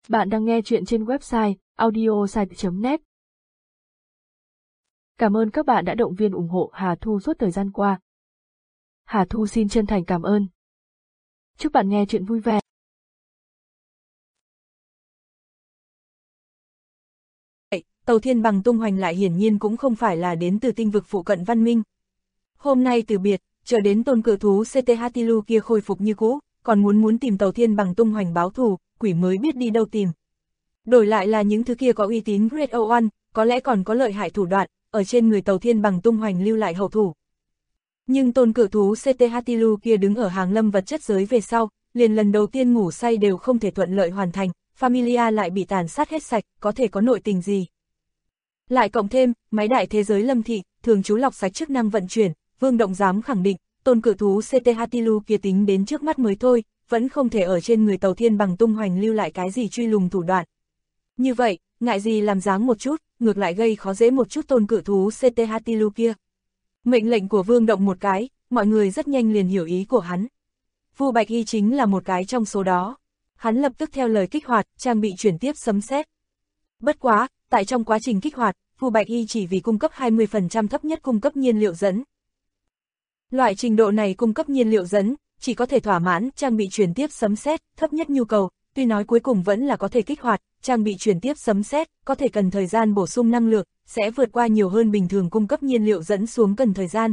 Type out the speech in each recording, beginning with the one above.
Bạn đang nghe chuyện trên website audiosite.net. Cảm ơn các bạn đã động viên ủng hộ Hà Thu suốt thời gian qua. Hà Thu xin chân thành cảm ơn. Chúc bạn nghe chuyện vui vẻ. Tàu thiên bằng tung hoành lại hiển nhiên cũng không phải là đến từ tinh vực phụ cận văn minh. Hôm nay từ biệt, chờ đến tôn cự thú CTHTLU kia khôi phục như cũ, còn muốn tìm tàu thiên bằng tung hoành báo thù, quỷ mới biết đi đâu tìm. Đổi lại là những thứ kia có uy tín Great O1, có lẽ còn có lợi hại thủ đoạn, ở trên người tàu thiên bằng tung hoành lưu lại hậu thủ. Nhưng tôn cự thú CTHTLU kia đứng ở hàng lâm vật chất giới về sau, liền lần đầu tiên ngủ say đều không thể thuận lợi hoàn thành, Familia lại bị tàn sát hết sạch, có thể có nội tình gì. Lại cộng thêm, máy đại thế giới lâm thị, thường chú lọc sạch chức năng vận chuyển, Vương Động dám khẳng định, tôn cự thú CTHTLU kia tính đến trước mắt mới thôi, vẫn không thể ở trên người tàu thiên bằng tung hoành lưu lại cái gì truy lùng thủ đoạn. Như vậy, ngại gì làm dáng một chút, ngược lại gây khó dễ một chút tôn cự thú CTHTLU kia. Mệnh lệnh của Vương Động một cái, mọi người rất nhanh liền hiểu ý của hắn. Vu Bạch Y chính là một cái trong số đó. Hắn lập tức theo lời kích hoạt, trang bị chuyển tiếp sấm sét. Bất quá, tại trong quá trình kích hoạt, Vu Bạch Y chỉ vì cung cấp 20% thấp nhất cung cấp nhiên liệu dẫn. Loại trình độ này cung cấp nhiên liệu dẫn, chỉ có thể thỏa mãn trang bị chuyển tiếp sấm sét thấp nhất nhu cầu, tuy nói cuối cùng vẫn là có thể kích hoạt, trang bị chuyển tiếp sấm sét có thể cần thời gian bổ sung năng lượng, sẽ vượt qua nhiều hơn bình thường cung cấp nhiên liệu dẫn xuống cần thời gian.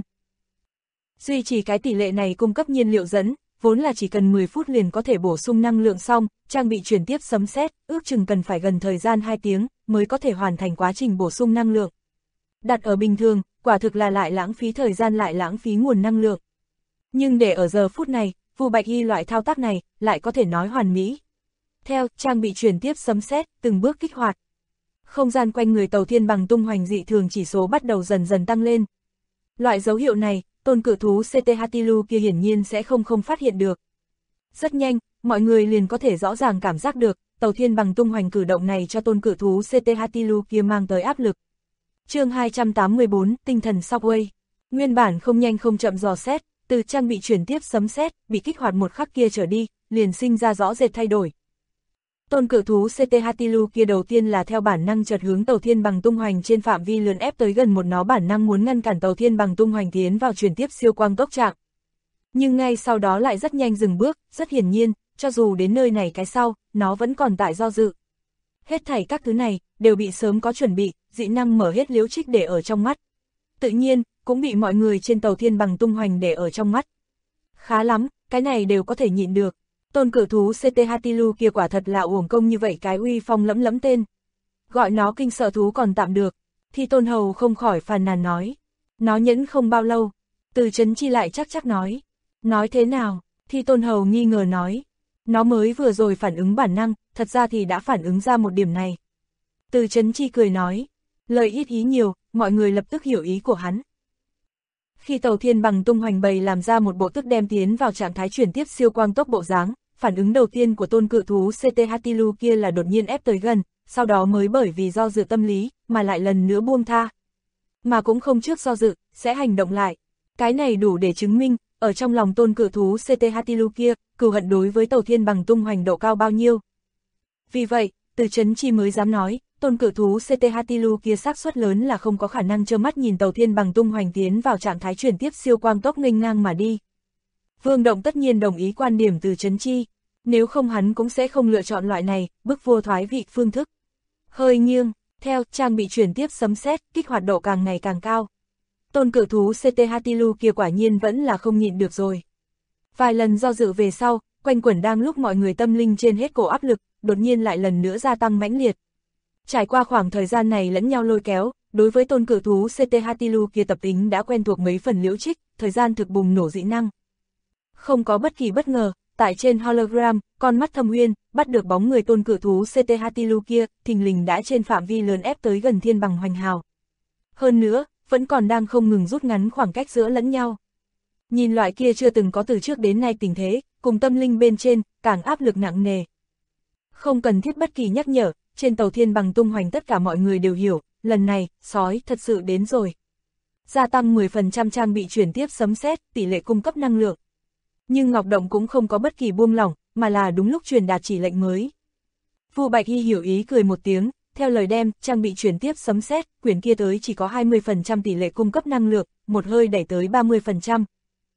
Duy trì cái tỷ lệ này cung cấp nhiên liệu dẫn, vốn là chỉ cần 10 phút liền có thể bổ sung năng lượng xong, trang bị chuyển tiếp sấm sét ước chừng cần phải gần thời gian 2 tiếng, mới có thể hoàn thành quá trình bổ sung năng lượng. Đặt ở bình thường, quả thực là lại lãng phí thời gian lại lãng phí nguồn năng lượng. Nhưng để ở giờ phút này, Vu Bạch Y loại thao tác này, lại có thể nói hoàn mỹ. Theo, trang bị chuyển tiếp sấm sét từng bước kích hoạt. Không gian quanh người tàu thiên bằng tung hoành dị thường chỉ số bắt đầu dần dần tăng lên. Loại dấu hiệu này, tôn cự thú CTHTLU kia hiển nhiên sẽ không phát hiện được. Rất nhanh, mọi người liền có thể rõ ràng cảm giác được, tàu thiên bằng tung hoành cử động này cho tôn cự thú CTHTLU kia mang tới áp lực. Chương 284, tinh thần Shockwave. Nguyên bản không nhanh không chậm dò xét, từ trang bị chuyển tiếp sấm sét bị kích hoạt một khắc kia trở đi, liền sinh ra rõ rệt thay đổi. Tôn cự thú CTHTLU kia đầu tiên là theo bản năng chợt hướng tàu thiên bằng tung hoành trên phạm vi lớn ép tới gần một, nó bản năng muốn ngăn cản tàu thiên bằng tung hoành tiến vào chuyển tiếp siêu quang tốc trạng. Nhưng ngay sau đó lại rất nhanh dừng bước, rất hiển nhiên, cho dù đến nơi này cái sau, nó vẫn còn tại do dự. Hết thảy các thứ này, đều bị sớm có chuẩn bị, dị năng mở hết liễu trích để ở trong mắt. Tự nhiên, cũng bị mọi người trên tàu thiên bằng tung hoành để ở trong mắt. Khá lắm, cái này đều có thể nhịn được. Tôn cự thú CTHTLU kia quả thật là uổng công như vậy cái uy phong lẫm lẫm tên. Gọi nó kinh sợ thú còn tạm được, thì Tôn Hầu không khỏi phàn nàn nói. Nó nhẫn không bao lâu, Từ Chấn Chi lại chắc nói. Nói thế nào, thì Tôn Hầu nghi ngờ nói. Nó mới vừa rồi phản ứng bản năng, thật ra thì đã phản ứng ra một điểm này. Từ Chấn Chi cười nói. Lời ít ý nhiều, mọi người lập tức hiểu ý của hắn. Khi tàu thiên bằng tung hoành bày làm ra một bộ tức đem tiến vào trạng thái chuyển tiếp siêu quang tốc bộ dáng, phản ứng đầu tiên của tôn cự thú CTHTLU kia là đột nhiên ép tới gần, sau đó mới bởi vì do dự tâm lý, mà lại lần nữa buông tha. Mà cũng không trước do dự, sẽ hành động lại. Cái này đủ để chứng minh, ở trong lòng tôn cự thú CTHTLU kia, cừu hận đối với tàu thiên bằng tung hoành độ cao bao nhiêu. Vì vậy, Từ Chấn Chi mới dám nói, tôn cự thú CTHTLU kia xác suất lớn là không có khả năng trơ mắt nhìn tàu thiên bằng tung hoành tiến vào trạng thái chuyển tiếp siêu quang tốc nghênh ngang mà đi. Vương Động tất nhiên đồng ý quan điểm Từ Chấn Chi, nếu không hắn cũng sẽ không lựa chọn loại này, bức vua thoái vị phương thức. Hơi nghiêng, theo trang bị chuyển tiếp sấm sét kích hoạt độ càng ngày càng cao. Tôn cự thú CTHTLU kia quả nhiên vẫn là không nhịn được rồi. Vài lần do dự về sau, quanh quẩn đang lúc mọi người tâm linh trên hết cổ áp lực, đột nhiên lại lần nữa gia tăng mãnh liệt. Trải qua khoảng thời gian này lẫn nhau lôi kéo, đối với tôn cự thú CTHTLU kia tập tính đã quen thuộc mấy phần liễu trích, thời gian thực bùng nổ dị năng. Không có bất kỳ bất ngờ, tại trên hologram, con mắt Thâm Uyên, bắt được bóng người tôn cự thú CTHTLU kia, thình lình đã trên phạm vi lớn ép tới gần thiên bằng hoành hào. Hơn nữa, vẫn còn đang không ngừng rút ngắn khoảng cách giữa lẫn nhau. Nhìn loại kia chưa từng có từ trước đến nay tình thế, cùng tâm linh bên trên, càng áp lực nặng nề. Không cần thiết bất kỳ nhắc nhở, trên tàu thiên bằng tung hoành tất cả mọi người đều hiểu, lần này, sói thật sự đến rồi. Gia tăng 10% trang bị chuyển tiếp sấm sét, tỷ lệ cung cấp năng lượng. Nhưng Ngọc Động cũng không có bất kỳ buông lỏng, mà là đúng lúc truyền đạt chỉ lệnh mới. Vu Bạch Hy hiểu ý cười một tiếng, theo lời đem, trang bị chuyển tiếp sấm sét, quyển kia tới chỉ có 20% tỷ lệ cung cấp năng lượng, một hơi đẩy tới 30%.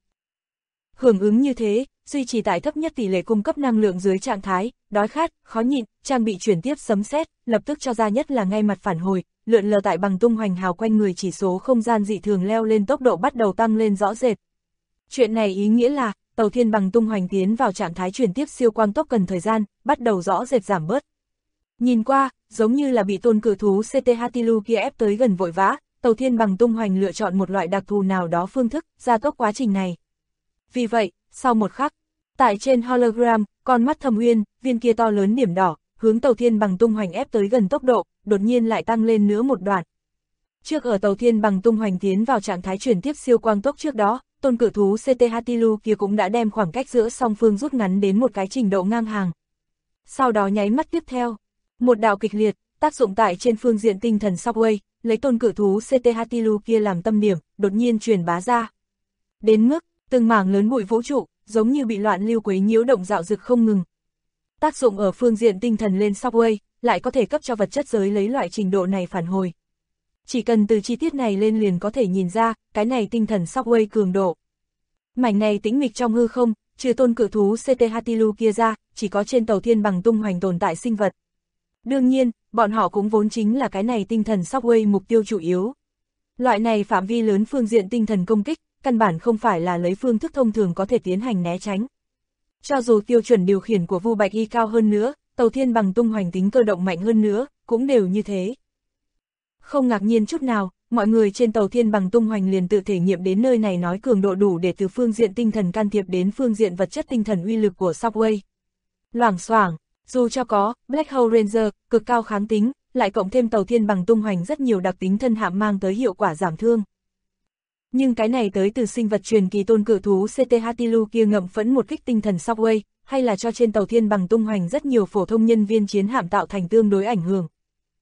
Hưởng ứng như thế, duy trì tại thấp nhất tỷ lệ cung cấp năng lượng dưới trạng thái, đói khát, khó nhịn, trang bị chuyển tiếp sấm sét, lập tức cho ra nhất là ngay mặt phản hồi, lượn lờ tại bằng tung hoành hào quanh người chỉ số không gian dị thường leo lên tốc độ bắt đầu tăng lên rõ rệt. Chuyện này ý nghĩa là, tàu thiên bằng tung hoành tiến vào trạng thái chuyển tiếp siêu quang tốc cần thời gian, bắt đầu rõ rệt giảm bớt. Nhìn qua, giống như là bị tôn cự thú CT Hatilu kia ép tới gần vội vã, tàu thiên bằng tung hoành lựa chọn một loại đặc thù nào đó phương thức, gia tốc quá trình này. Vì vậy, sau một khắc, tại trên hologram, con mắt Thâm Uyên, viên kia to lớn điểm đỏ, hướng tàu thiên bằng tung hoành ép tới gần tốc độ, đột nhiên lại tăng lên nữa một đoạn. Trước ở tàu thiên bằng tung hoành tiến vào trạng thái chuyển tiếp siêu quang tốc trước đó, tôn cự thú CT Hatilu kia cũng đã đem khoảng cách giữa song phương rút ngắn đến một cái trình độ ngang hàng. Sau đó nháy mắt tiếp theo, một đạo kịch liệt, tác dụng tại trên phương diện tinh thần shockwave, lấy tôn cự thú CT Hatilu kia làm tâm điểm, đột nhiên truyền bá ra. Đến mức, từng mảng lớn bụi vũ trụ, giống như bị loạn lưu quấy nhiễu động dạo dực không ngừng. Tác dụng ở phương diện tinh thần lên shockwave, lại có thể cấp cho vật chất giới lấy loại trình độ này phản hồi. Chỉ cần từ chi tiết này lên liền có thể nhìn ra, cái này tinh thần shockwave cường độ. Mảnh này tĩnh mịch trong hư không, trừ tôn cự thú CT Hatilu kia ra, chỉ có trên tàu thiên bằng tung hoành tồn tại sinh vật. Đương nhiên, bọn họ cũng vốn chính là cái này tinh thần shockwave mục tiêu chủ yếu. Loại này phạm vi lớn phương diện tinh thần công kích, căn bản không phải là lấy phương thức thông thường có thể tiến hành né tránh. Cho dù tiêu chuẩn điều khiển của Vu Bạch Hy cao hơn nữa, tàu thiên bằng tung hoành tính cơ động mạnh hơn nữa, cũng đều như thế. Không ngạc nhiên chút nào, mọi người trên tàu thiên bằng tung hoành liền tự thể nghiệm đến nơi này nói cường độ đủ để từ phương diện tinh thần can thiệp đến phương diện vật chất tinh thần uy lực của shockwave. Loảng xoảng, dù cho có Black Hole Ranger, cực cao kháng tính, lại cộng thêm tàu thiên bằng tung hoành rất nhiều đặc tính thân hạm mang tới hiệu quả giảm thương. Nhưng cái này tới từ sinh vật truyền kỳ tôn cự thú CT Hatilu kia ngậm phẫn một kích tinh thần shockwave, hay là cho trên tàu thiên bằng tung hoành rất nhiều phổ thông nhân viên chiến hạm tạo thành tương đối ảnh hưởng.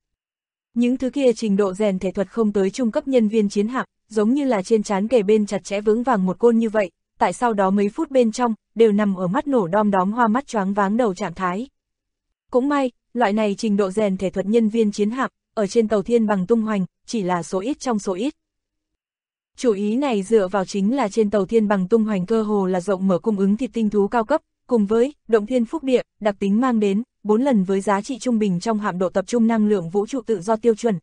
Những thứ kia trình độ rèn thể thuật không tới trung cấp nhân viên chiến hạm, giống như là trên trán kề bên chặt chẽ vững vàng một côn như vậy, tại sau đó mấy phút bên trong, đều nằm ở mắt nổ đom đóm hoa mắt choáng váng đầu trạng thái. Cũng may, loại này trình độ rèn thể thuật nhân viên chiến hạm, ở trên tàu thiên bằng tung hoành, chỉ là số ít trong số ít. Chủ ý này dựa vào chính là trên tàu thiên bằng tung hoành cơ hồ là rộng mở cung ứng thịt tinh thú cao cấp, cùng với động thiên phúc địa, đặc tính mang đến 4 lần với giá trị trung bình trong hạm độ tập trung năng lượng vũ trụ tự do tiêu chuẩn.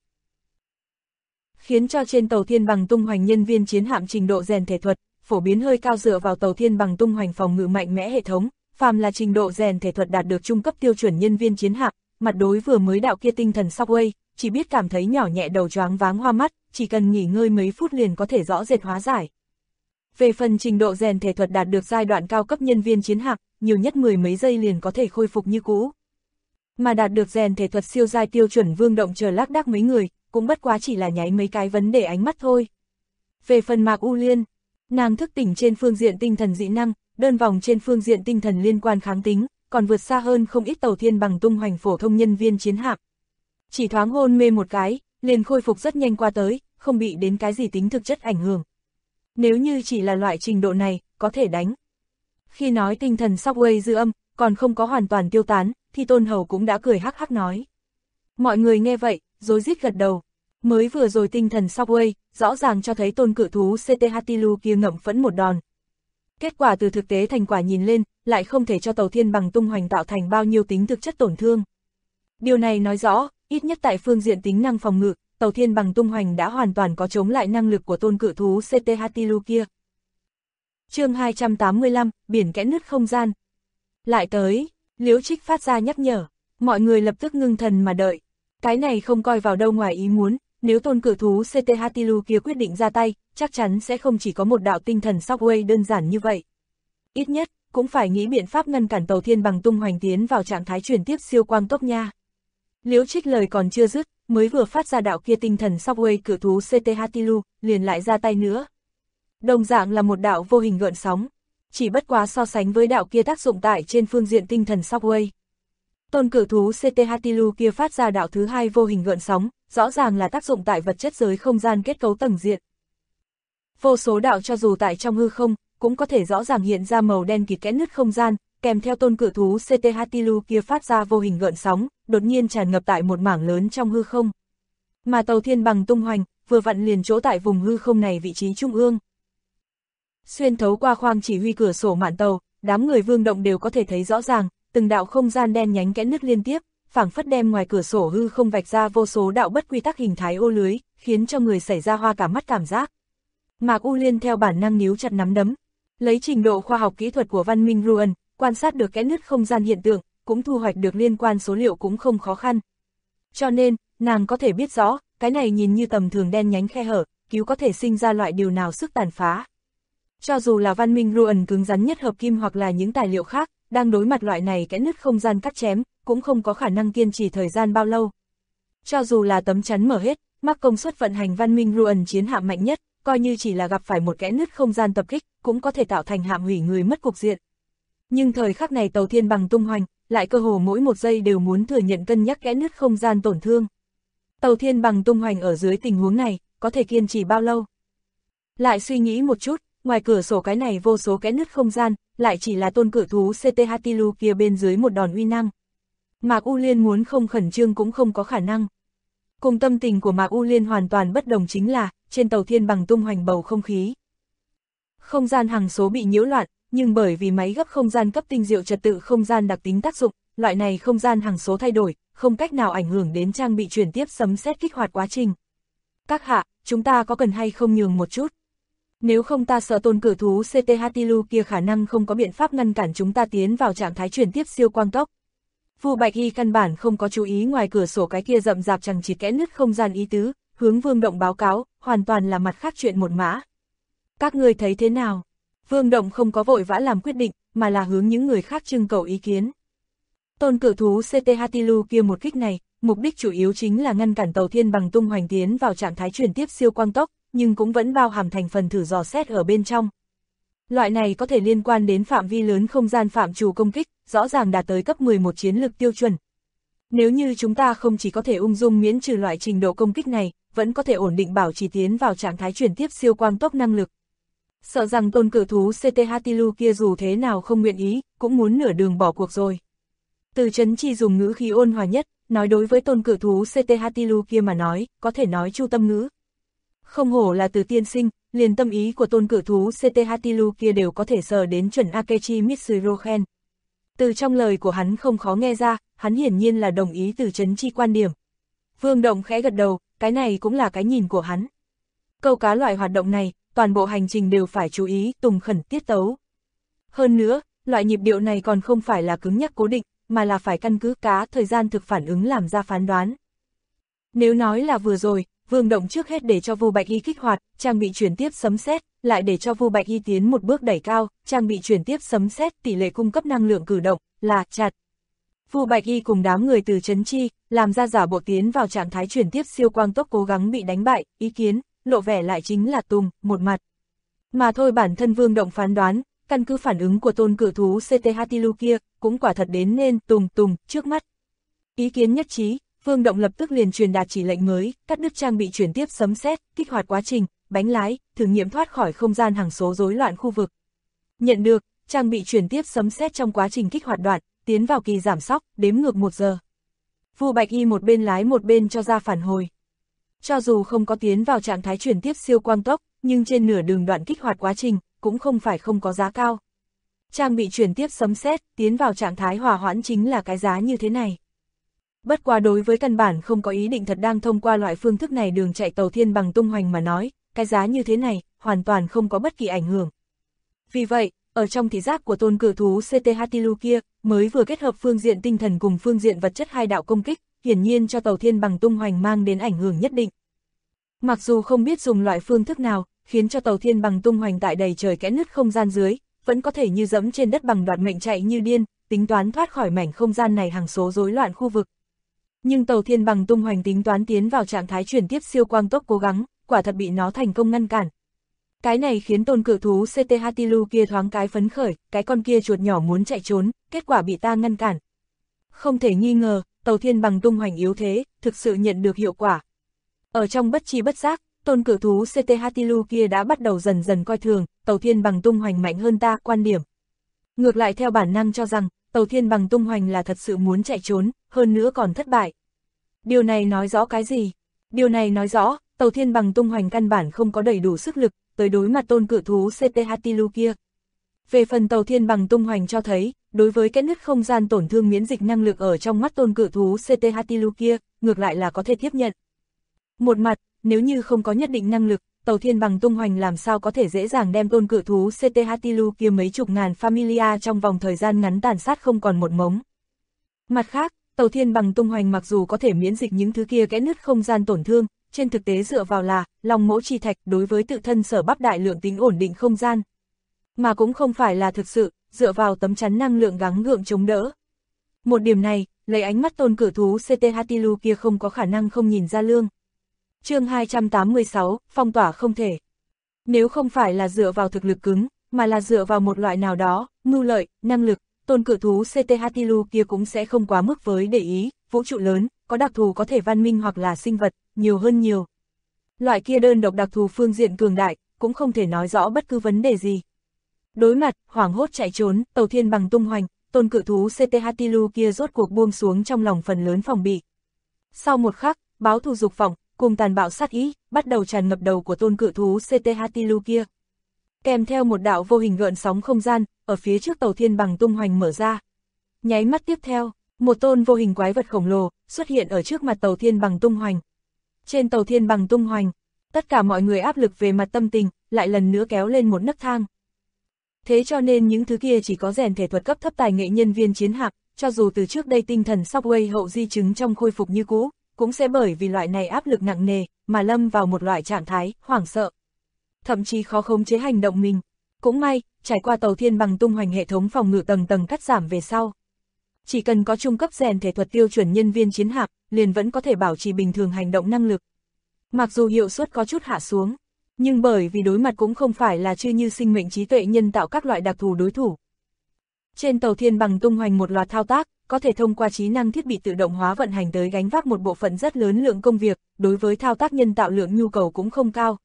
Khiến cho trên tàu thiên bằng tung hoành nhân viên chiến hạm trình độ rèn thể thuật, phổ biến hơi cao dựa vào tàu thiên bằng tung hoành phòng ngự mạnh mẽ hệ thống, phàm là trình độ rèn thể thuật đạt được trung cấp tiêu chuẩn nhân viên chiến hạm, mặt đối vừa mới đạo kia tinh thần shockwave, chỉ biết cảm thấy nhỏ nhẹ đầu choáng váng hoa mắt, chỉ cần nghỉ ngơi mấy phút liền có thể rõ rệt hóa giải. Về phần trình độ rèn thể thuật đạt được giai đoạn cao cấp nhân viên chiến hạm, nhiều nhất 10 mấy giây liền có thể khôi phục như cũ. Mà đạt được rèn thể thuật siêu giai tiêu chuẩn vương động chờ lác đác mấy người, cũng bất quá chỉ là nháy mấy cái vấn đề ánh mắt thôi. Về phần Mạc U Liên, nàng thức tỉnh trên phương diện tinh thần dị năng, đơn vòng trên phương diện tinh thần liên quan kháng tính, còn vượt xa hơn không ít tàu thiên bằng tung hoành phổ thông nhân viên chiến hạm. Chỉ thoáng hôn mê một cái, liền khôi phục rất nhanh qua tới, không bị đến cái gì tính thực chất ảnh hưởng. Nếu như chỉ là loại trình độ này, có thể đánh. Khi nói tinh thần shockwave dư âm, còn không có hoàn toàn tiêu tán, thì Tôn Hầu cũng đã cười hắc hắc nói. Mọi người nghe vậy, rối rít gật đầu. Mới vừa rồi tinh thần shockwave, rõ ràng cho thấy tôn cự thú CT Hatilu kia ngậm phẫn một đòn. Kết quả từ thực tế thành quả nhìn lên, lại không thể cho tàu thiên bằng tung hoành tạo thành bao nhiêu tính thực chất tổn thương. Điều này nói rõ, ít nhất tại phương diện tính năng phòng ngự, tàu thiên bằng tung hoành đã hoàn toàn có chống lại năng lực của tôn cự thú CT Hatilu kia. Chương 285, biển kẽ nứt không gian. Lại tới, Liễu Trích phát ra nhắc nhở, mọi người lập tức ngưng thần mà đợi. Cái này không coi vào đâu ngoài ý muốn, nếu tôn cự thú CT Hatilu kia quyết định ra tay, chắc chắn sẽ không chỉ có một đạo tinh thần shockwave đơn giản như vậy. Ít nhất, cũng phải nghĩ biện pháp ngăn cản tàu thiên bằng tung hoành tiến vào trạng thái chuyển tiếp siêu quang tốc nha. Liễu Trích lời còn chưa dứt, mới vừa phát ra đạo kia tinh thần shockwave cự thú CT Hatilu, liền lại ra tay nữa. Đồng dạng là một đạo vô hình gợn sóng, chỉ bất quá so sánh với đạo kia tác dụng tại trên phương diện tinh thần shockwave. Tôn cự thú CT Hatilu kia phát ra đạo thứ hai vô hình gợn sóng, rõ ràng là tác dụng tại vật chất giới không gian kết cấu tầng diện. Vô số đạo cho dù tại trong hư không, cũng có thể rõ ràng hiện ra màu đen kịt kẽ nứt không gian, kèm theo tôn cự thú CT Hatilu kia phát ra vô hình gợn sóng, đột nhiên tràn ngập tại một mảng lớn trong hư không. Mà tàu thiên bằng tung hoành, vừa vặn liền chỗ tại vùng hư không này vị trí trung ương. Xuyên thấu qua khoang chỉ huy cửa sổ mạn tàu, đám người Vương Động đều có thể thấy rõ ràng, từng đạo không gian đen nhánh kẽ nứt liên tiếp, phảng phất đem ngoài cửa sổ hư không vạch ra vô số đạo bất quy tắc hình thái ô lưới, khiến cho người xảy ra hoa cả mắt cảm giác. Mạc U Liên theo bản năng níu chặt nắm đấm, lấy trình độ khoa học kỹ thuật của văn minh Ruan, quan sát được kẽ nứt không gian hiện tượng, cũng thu hoạch được liên quan số liệu cũng không khó khăn. Cho nên, nàng có thể biết rõ, cái này nhìn như tầm thường đen nhánh khe hở, cứu có thể sinh ra loại điều nào sức tàn phá. Cho dù là văn minh Ruan cứng rắn nhất hợp kim hoặc là những tài liệu khác, đang đối mặt loại này kẽ nứt không gian cắt chém, cũng không có khả năng kiên trì thời gian bao lâu. Cho dù là tấm chắn mở hết, mắc công suất vận hành văn minh Ruan chiến hạm mạnh nhất, coi như chỉ là gặp phải một kẽ nứt không gian tập kích, cũng có thể tạo thành hạm hủy người mất cục diện. Nhưng thời khắc này tàu thiên bằng tung hoành, lại cơ hồ mỗi một giây đều muốn thừa nhận cân nhắc kẽ nứt không gian tổn thương. Tàu thiên bằng tung hoành ở dưới tình huống này, có thể kiên trì bao lâu? Lại suy nghĩ một chút, ngoài cửa sổ cái này vô số kẽ nứt không gian, lại chỉ là tôn cự thú CT Hatilu kia bên dưới một đòn uy năng. Mạc U Liên muốn không khẩn trương cũng không có khả năng. Cùng tâm tình của Mạc U Liên hoàn toàn bất đồng chính là, trên tàu thiên bằng tung hoành bầu không khí. Không gian hằng số bị nhiễu loạn, nhưng bởi vì máy gấp không gian cấp tinh diệu trật tự không gian đặc tính tác dụng, loại này không gian hằng số thay đổi, không cách nào ảnh hưởng đến trang bị chuyển tiếp sấm sét kích hoạt quá trình. Các hạ, chúng ta có cần hay không nhường một chút? Nếu không ta sợ tôn cử thú CT Hatilu kia khả năng không có biện pháp ngăn cản chúng ta tiến vào trạng thái chuyển tiếp siêu quang tốc. Vu Bạch Y căn bản không có chú ý ngoài cửa sổ cái kia rậm rạp chằng chịt kẽ nứt không gian ý tứ, hướng Vương Động báo cáo, hoàn toàn là mặt khác chuyện một mã. Các ngươi thấy thế nào? Vương Động không có vội vã làm quyết định, mà là hướng những người khác trưng cầu ý kiến. Tôn cử thú CT Hatilu kia một kích này, mục đích chủ yếu chính là ngăn cản tàu thiên bằng tung hoành tiến vào trạng thái chuyển tiếp siêu quang tốc, nhưng cũng vẫn bao hàm thành phần thử dò xét ở bên trong. Loại này có thể liên quan đến phạm vi lớn không gian phạm trù công kích, rõ ràng đạt tới cấp 11 chiến lược tiêu chuẩn. Nếu như chúng ta không chỉ có thể ung dung miễn trừ loại trình độ công kích này, vẫn có thể ổn định bảo trì tiến vào trạng thái chuyển tiếp siêu quang tốc năng lực. Sợ rằng tôn cử thú CT Hatilu kia dù thế nào không nguyện ý, cũng muốn nửa đường bỏ cuộc rồi. Từ Chấn Chi dùng ngữ khí ôn hòa nhất, nói đối với tôn cử thú CT Hatilu kia mà nói, có thể nói chu tâm ngữ. Không hổ là từ tiên sinh, liền tâm ý của tôn cử thú CT Hatilu kia đều có thể sờ đến chuẩn Akechi Mitsuroken. Từ trong lời của hắn không khó nghe ra, hắn hiển nhiên là đồng ý từ Chấn Chi quan điểm. Vương Động khẽ gật đầu, cái này cũng là cái nhìn của hắn. Câu cá loại hoạt động này, toàn bộ hành trình đều phải chú ý, tùng khẩn tiết tấu. Hơn nữa, loại nhịp điệu này còn không phải là cứng nhắc cố định, mà là phải căn cứ cá thời gian thực phản ứng làm ra phán đoán. Nếu nói là vừa rồi, Vương Động trước hết để cho Vu Bạch Y kích hoạt, trang bị chuyển tiếp sấm sét, lại để cho Vu Bạch Y tiến một bước đẩy cao, trang bị chuyển tiếp sấm sét tỷ lệ cung cấp năng lượng cử động, là chặt. Vu Bạch Y cùng đám người từ Chấn Chi, làm ra giả bộ tiến vào trạng thái chuyển tiếp siêu quang tốc cố gắng bị đánh bại, ý kiến, lộ vẻ lại chính là tùng, một mặt. Mà thôi bản thân Vương Động phán đoán, căn cứ phản ứng của tôn cử thú CT Hatilu kia, cũng quả thật đến nên tùng trước mắt. Ý kiến nhất trí, Vương Động lập tức liền truyền đạt chỉ lệnh mới, cắt đứt trang bị chuyển tiếp sấm sét, kích hoạt quá trình, bánh lái, thử nghiệm thoát khỏi không gian hằng số rối loạn khu vực. Nhận được, trang bị chuyển tiếp sấm sét trong quá trình kích hoạt đoạn, tiến vào kỳ giảm sóc, đếm ngược 1 giờ. Vu Bạch Y một bên lái một bên cho ra phản hồi. Cho dù không có tiến vào trạng thái chuyển tiếp siêu quang tốc, nhưng trên nửa đường đoạn kích hoạt quá trình, cũng không phải không có giá cao. Trang bị chuyển tiếp sấm sét, tiến vào trạng thái hòa hoãn chính là cái giá như thế này. Bất quá đối với căn bản không có ý định thật đang thông qua loại phương thức này đường chạy tàu thiên bằng tung hoành mà nói, cái giá như thế này, hoàn toàn không có bất kỳ ảnh hưởng. Vì vậy, ở trong thị giác của tôn cử thú CT Hatilu kia, mới vừa kết hợp phương diện tinh thần cùng phương diện vật chất hai đạo công kích, hiển nhiên cho tàu thiên bằng tung hoành mang đến ảnh hưởng nhất định. Mặc dù không biết dùng loại phương thức nào, khiến cho tàu thiên bằng tung hoành tại đầy trời kẽ nứt không gian dưới, vẫn có thể như dẫm trên đất bằng đoạt mệnh chạy như điên, tính toán thoát khỏi mảnh không gian này hàng số rối loạn khu vực. Nhưng tàu thiên bằng tung hoành tính toán tiến vào trạng thái chuyển tiếp siêu quang tốc cố gắng, quả thật bị nó thành công ngăn cản. Cái này khiến tôn cử thú CT Hatilu kia thoáng cái phấn khởi, cái con kia chuột nhỏ muốn chạy trốn, kết quả bị ta ngăn cản. Không thể nghi ngờ, tàu thiên bằng tung hoành yếu thế, thực sự nhận được hiệu quả. Ở trong bất tri bất giác, tôn cử thú CT Hatilu kia đã bắt đầu dần dần coi thường, tàu thiên bằng tung hoành mạnh hơn ta quan điểm. Ngược lại theo bản năng cho rằng, Tàu Thiên Bằng tung hoành là thật sự muốn chạy trốn, hơn nữa còn thất bại. Điều này nói rõ cái gì? Điều này nói rõ, Tàu Thiên Bằng tung hoành căn bản không có đầy đủ sức lực, tới đối mặt tôn cự thú CT Hatilu kia. Về phần Tàu Thiên Bằng tung hoành cho thấy, đối với cái nứt không gian tổn thương miễn dịch năng lực ở trong mắt tôn cự thú CT Hatilu kia, ngược lại là có thể tiếp nhận. Một mặt, nếu như không có nhất định năng lực, Tàu Thiên Bằng tung hoành làm sao có thể dễ dàng đem tôn cự thú CT Hatilu kia mấy chục ngàn familia trong vòng thời gian ngắn tàn sát không còn một mống. Mặt khác, Tàu Thiên Bằng tung hoành mặc dù có thể miễn dịch những thứ kia kẽ nứt không gian tổn thương, trên thực tế dựa vào là lòng mẫu chi thạch đối với tự thân sở bắp đại lượng tính ổn định không gian. Mà cũng không phải là thực sự, dựa vào tấm chắn năng lượng gắng gượng chống đỡ. Một điểm này, lấy ánh mắt tôn cự thú CT Hatilu kia không có khả năng không nhìn ra lương. Chương 286, phong tỏa không thể. Nếu không phải là dựa vào thực lực cứng, mà là dựa vào một loại nào đó, mưu lợi, năng lực, tôn cự thú CT Hatilu kia cũng sẽ không quá mức với để ý, vũ trụ lớn, có đặc thù có thể văn minh hoặc là sinh vật, nhiều hơn nhiều. Loại kia đơn độc đặc thù phương diện cường đại, cũng không thể nói rõ bất cứ vấn đề gì. Đối mặt, hoảng hốt chạy trốn, Tàu Thiên Bằng tung hoành, tôn cự thú CT Hatilu kia rốt cuộc buông xuống trong lòng phần lớn phòng bị. Sau một khắc, báo thù dục vọng, cùng tàn bạo sát ý, bắt đầu tràn ngập đầu của tôn cự thú CT Hatilu kia. Kèm theo một đạo vô hình gợn sóng không gian, ở phía trước Tàu Thiên Bằng tung hoành mở ra. Nháy mắt tiếp theo, một tôn vô hình quái vật khổng lồ xuất hiện ở trước mặt Tàu Thiên Bằng tung hoành. Trên Tàu Thiên Bằng tung hoành, tất cả mọi người áp lực về mặt tâm tình, lại lần nữa kéo lên một nấc thang. Thế cho nên những thứ kia chỉ có rèn thể thuật cấp thấp tài nghệ nhân viên chiến hạm, cho dù từ trước đây tinh thần Shockwave hậu di chứng trong khôi phục như cũ, cũng sẽ bởi vì loại này áp lực nặng nề, mà lâm vào một loại trạng thái, hoảng sợ. Thậm chí khó khống chế hành động mình. Cũng may, trải qua Tàu Thiên Bằng tung hoành hệ thống phòng ngự tầng tầng cắt giảm về sau. Chỉ cần có trung cấp rèn thể thuật tiêu chuẩn nhân viên chiến hạm, liền vẫn có thể bảo trì bình thường hành động năng lực. Mặc dù hiệu suất có chút hạ xuống, nhưng bởi vì đối mặt cũng không phải là chư như sinh mệnh trí tuệ nhân tạo các loại đặc thù đối thủ. Trên Tàu Thiên Bằng tung hoành một loạt thao tác, có thể thông qua trí năng thiết bị tự động hóa vận hành tới gánh vác một bộ phận rất lớn lượng công việc, đối với thao tác nhân tạo lượng nhu cầu cũng không cao.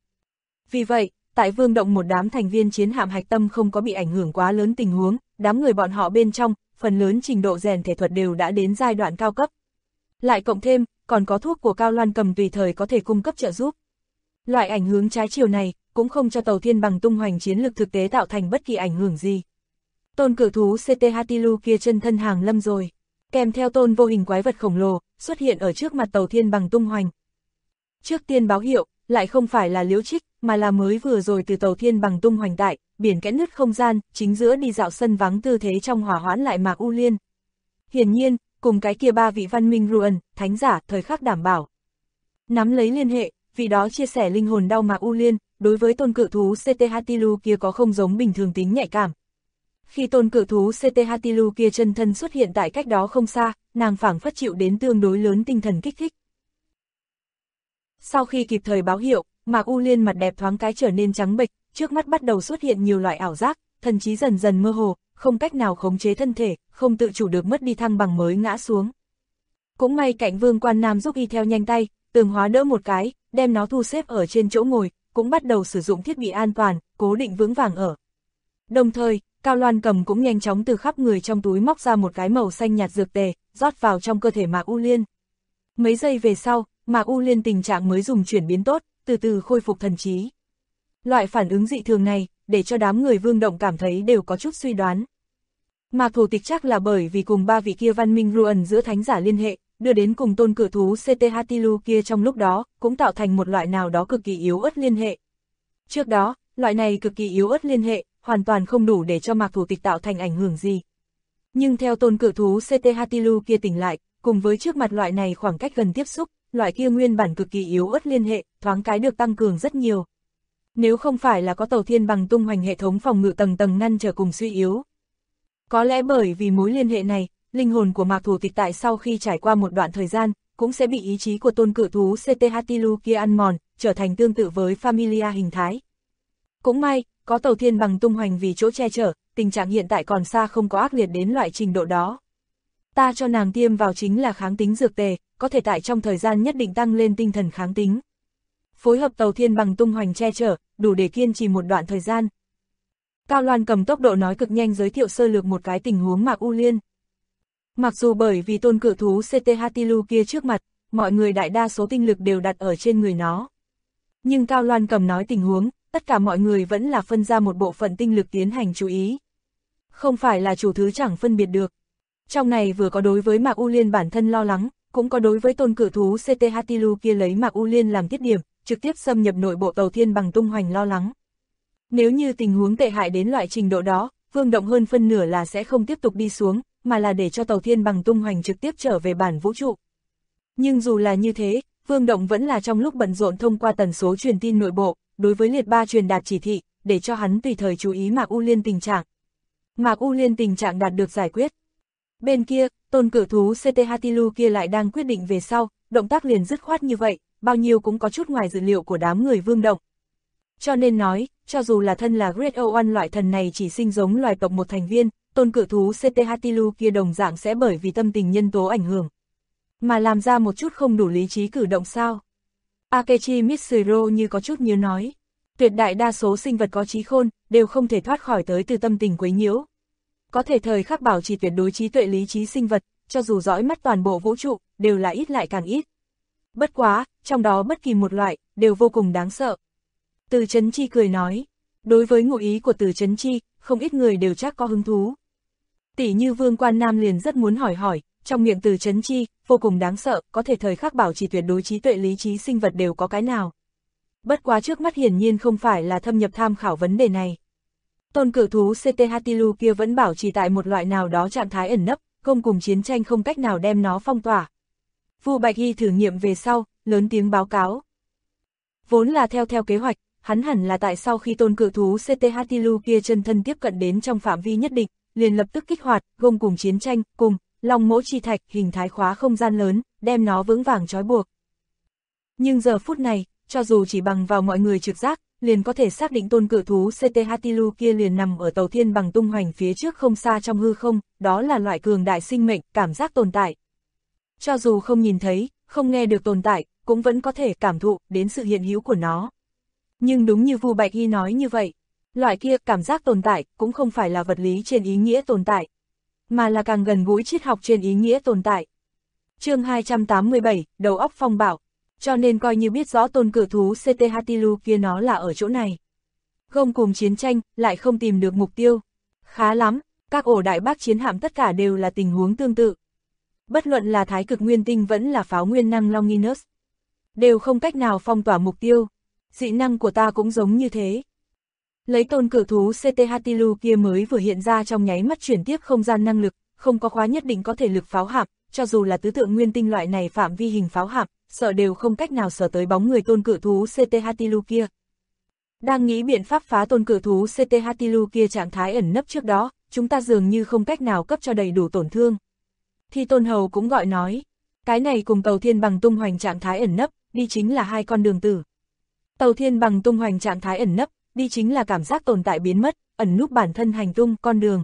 Vì vậy, tại Vương Động một đám thành viên chiến hạm hạch tâm không có bị ảnh hưởng quá lớn tình huống, đám người bọn họ bên trong, phần lớn trình độ rèn thể thuật đều đã đến giai đoạn cao cấp. Lại cộng thêm, còn có thuốc của Cao Loan Cầm tùy thời có thể cung cấp trợ giúp. Loại ảnh hưởng trái chiều này, cũng không cho Tàu Thiên Bằng tung hoành chiến lực thực tế tạo thành bất kỳ ảnh hưởng gì. Tôn cự thú CT Hatilu kia chân thân hàng lâm rồi, kèm theo tôn vô hình quái vật khổng lồ, xuất hiện ở trước mặt Tàu Thiên Bằng tung hoành. Trước tiên báo hiệu, lại không phải là Liễu Trích, mà là mới vừa rồi từ Tàu Thiên Bằng tung hoành tại, biển kẽ nứt không gian, chính giữa đi dạo sân vắng tư thế trong hỏa hoãn lại Mạc U Liên. Hiển nhiên, cùng cái kia ba vị văn minh Ruan, thánh giả, thời khắc đảm bảo. Nắm lấy liên hệ, vị đó chia sẻ linh hồn đau Mạc U Liên, đối với tôn cự thú CT Hatilu kia có không giống bình thường tính nhạy cảm. Khi tôn cự thú CT Hatilu kia chân thân xuất hiện tại cách đó không xa, nàng phảng phất chịu đến tương đối lớn tinh thần kích thích. Sau khi kịp thời báo hiệu, Mạc U Liên mặt đẹp thoáng cái trở nên trắng bệch, trước mắt bắt đầu xuất hiện nhiều loại ảo giác, thần trí dần dần mơ hồ, không cách nào khống chế thân thể, không tự chủ được mất đi thăng bằng mới ngã xuống. Cũng may cạnh Vương Quan Nam giúp y theo nhanh tay, tường hóa đỡ một cái, đem nó thu xếp ở trên chỗ ngồi, cũng bắt đầu sử dụng thiết bị an toàn, cố định vững vàng ở. Đồng thời, Cao Loan Cầm cũng nhanh chóng từ khắp người trong túi móc ra một cái màu xanh nhạt dược tề, rót vào trong cơ thể Mạc U Liên. Mấy giây về sau, Mạc U Liên tình trạng mới dùng chuyển biến tốt, từ từ khôi phục thần trí. Loại phản ứng dị thường này, để cho đám người Vương Động cảm thấy đều có chút suy đoán. Mạc Thủ Tịch chắc là bởi vì cùng ba vị kia văn minh Ruan giữa thánh giả liên hệ, đưa đến cùng tôn cự thú CT Hatilu kia trong lúc đó, cũng tạo thành một loại nào đó cực kỳ yếu ớt liên hệ. Trước đó, loại này cực kỳ yếu ớt liên hệ, hoàn toàn không đủ để cho Mạc Thủ Tịch tạo thành ảnh hưởng gì. Nhưng theo tôn cự thú CT Hatilu kia tỉnh lại, cùng với trước mặt loại này khoảng cách gần tiếp xúc, loại kia nguyên bản cực kỳ yếu ớt liên hệ, thoáng cái được tăng cường rất nhiều. Nếu không phải là có Tàu Thiên Bằng tung hoành hệ thống phòng ngự tầng tầng ngăn trở cùng suy yếu. Có lẽ bởi vì mối liên hệ này, linh hồn của Mạc Thủ Tịch tại sau khi trải qua một đoạn thời gian, cũng sẽ bị ý chí của tôn cự thú CT Hatilu kia ăn mòn, trở thành tương tự với Familia hình thái. Cũng may, có Tàu Thiên Bằng tung hoành vì chỗ che chở, tình trạng hiện tại còn xa không có ác liệt đến loại trình độ đó. Ta cho nàng tiêm vào chính là kháng tính dược tề, có thể tại trong thời gian nhất định tăng lên tinh thần kháng tính. Phối hợp Tàu Thiên Bằng tung hoành che chở, đủ để kiên trì một đoạn thời gian. Cao Loan cầm tốc độ nói cực nhanh giới thiệu sơ lược một cái tình huống Mạc U Liên. Mặc dù bởi vì tôn cự thú CT Hatilu kia trước mặt, mọi người đại đa số tinh lực đều đặt ở trên người nó. Nhưng Cao Loan cầm nói tình huống, tất cả mọi người vẫn là phân ra một bộ phận tinh lực tiến hành chú ý. Không phải là chủ thứ chẳng phân biệt được. Trong này vừa có đối với Mạc U Liên bản thân lo lắng, cũng có đối với tôn cự thú CT Hatilu kia lấy Mạc U Liên làm tiết điểm, trực tiếp xâm nhập nội bộ Tàu Thiên Bằng tung hoành lo lắng. Nếu như tình huống tệ hại đến loại trình độ đó, Vương Động hơn phân nửa là sẽ không tiếp tục đi xuống, mà là để cho Tàu Thiên Bằng tung hoành trực tiếp trở về bản vũ trụ. Nhưng dù là như thế, Vương Động vẫn là trong lúc bận rộn thông qua tần số truyền tin nội bộ, đối với Liệt Ba truyền đạt chỉ thị, để cho hắn tùy thời chú ý Mạc U Liên tình trạng. Mạc U Liên tình trạng đạt được giải quyết. Bên kia, tôn cự thú CT Hatilu kia lại đang quyết định về sau, động tác liền dứt khoát như vậy, bao nhiêu cũng có chút ngoài dự liệu của đám người Vương Động. Cho nên nói, cho dù là thân là Great O1 loại thần này chỉ sinh giống loài tộc một thành viên, tôn cự thú CT Hatilu kia đồng dạng sẽ bởi vì tâm tình nhân tố ảnh hưởng, mà làm ra một chút không đủ lý trí cử động sao. Akechi Mitsuro như có chút nhớ nói, tuyệt đại đa số sinh vật có trí khôn, đều không thể thoát khỏi tới từ tâm tình quấy nhiễu. Có thể thời khắc bảo trì tuyệt đối trí tuệ lý trí sinh vật, cho dù dõi mắt toàn bộ vũ trụ, đều là ít lại càng ít. Bất quá, trong đó bất kỳ một loại, đều vô cùng đáng sợ. Từ Chấn Chi cười nói, đối với ngụ ý của Từ Chấn Chi, không ít người đều chắc có hứng thú. Tỷ như Vương Quan Nam liền rất muốn hỏi, trong miệng Từ Chấn Chi, vô cùng đáng sợ, có thể thời khắc bảo trì tuyệt đối trí tuệ lý trí sinh vật đều có cái nào. Bất quá trước mắt hiển nhiên không phải là thâm nhập tham khảo vấn đề này. Tôn cự thú CT Hatilu kia vẫn bảo trì tại một loại nào đó trạng thái ẩn nấp, không cùng chiến tranh không cách nào đem nó phong tỏa. Vu Bạch Hy thử nghiệm về sau, lớn tiếng báo cáo. Vốn là theo kế hoạch, hắn hẳn là tại sau khi tôn cự thú CT Hatilu kia chân thân tiếp cận đến trong phạm vi nhất định, liền lập tức kích hoạt, gông cùng chiến tranh, cùng Long Mỗ Chi Thạch hình thái khóa không gian lớn, đem nó vững vàng trói buộc. Nhưng giờ phút này, cho dù chỉ bằng vào mọi người trực giác, liền có thể xác định tôn cự thú CT Hatilu kia liền nằm ở Tàu Thiên Bằng tung hoành phía trước không xa trong hư không, đó là loại cường đại sinh mệnh, cảm giác tồn tại. Cho dù không nhìn thấy, không nghe được tồn tại, cũng vẫn có thể cảm thụ đến sự hiện hữu của nó. Nhưng đúng như Vu Bạch Hy nói như vậy, loại kia cảm giác tồn tại cũng không phải là vật lý trên ý nghĩa tồn tại, mà là càng gần gũi triết học trên ý nghĩa tồn tại. Chương 287, đầu óc phong bạo. Cho nên coi như biết rõ tôn cự thú CT Hatilu kia nó là ở chỗ này. Gông cùng chiến tranh, lại không tìm được mục tiêu. Khá lắm, các ổ đại bác chiến hạm tất cả đều là tình huống tương tự. Bất luận là thái cực nguyên tinh vẫn là pháo nguyên năng Longinus, đều không cách nào phong tỏa mục tiêu. Dị năng của ta cũng giống như thế. Lấy tôn cự thú CT Hatilu kia mới vừa hiện ra trong nháy mắt chuyển tiếp không gian năng lực, không có khóa nhất định có thể lực pháo hạm, cho dù là tứ tượng nguyên tinh loại này phạm vi hình pháo hạm, sợ đều không cách nào sở tới bóng người tôn cự thú CT Hatilu kia. Đang nghĩ biện pháp phá tôn cự thú CT Hatilu kia trạng thái ẩn nấp trước đó, chúng ta dường như không cách nào cấp cho đầy đủ tổn thương. Thì Tôn Hầu cũng gọi nói, cái này cùng Tàu Thiên Bằng tung hoành trạng thái ẩn nấp, đi chính là hai con đường tử. Tàu Thiên Bằng tung hoành trạng thái ẩn nấp, đi chính là cảm giác tồn tại biến mất, ẩn núp bản thân hành tung, con đường.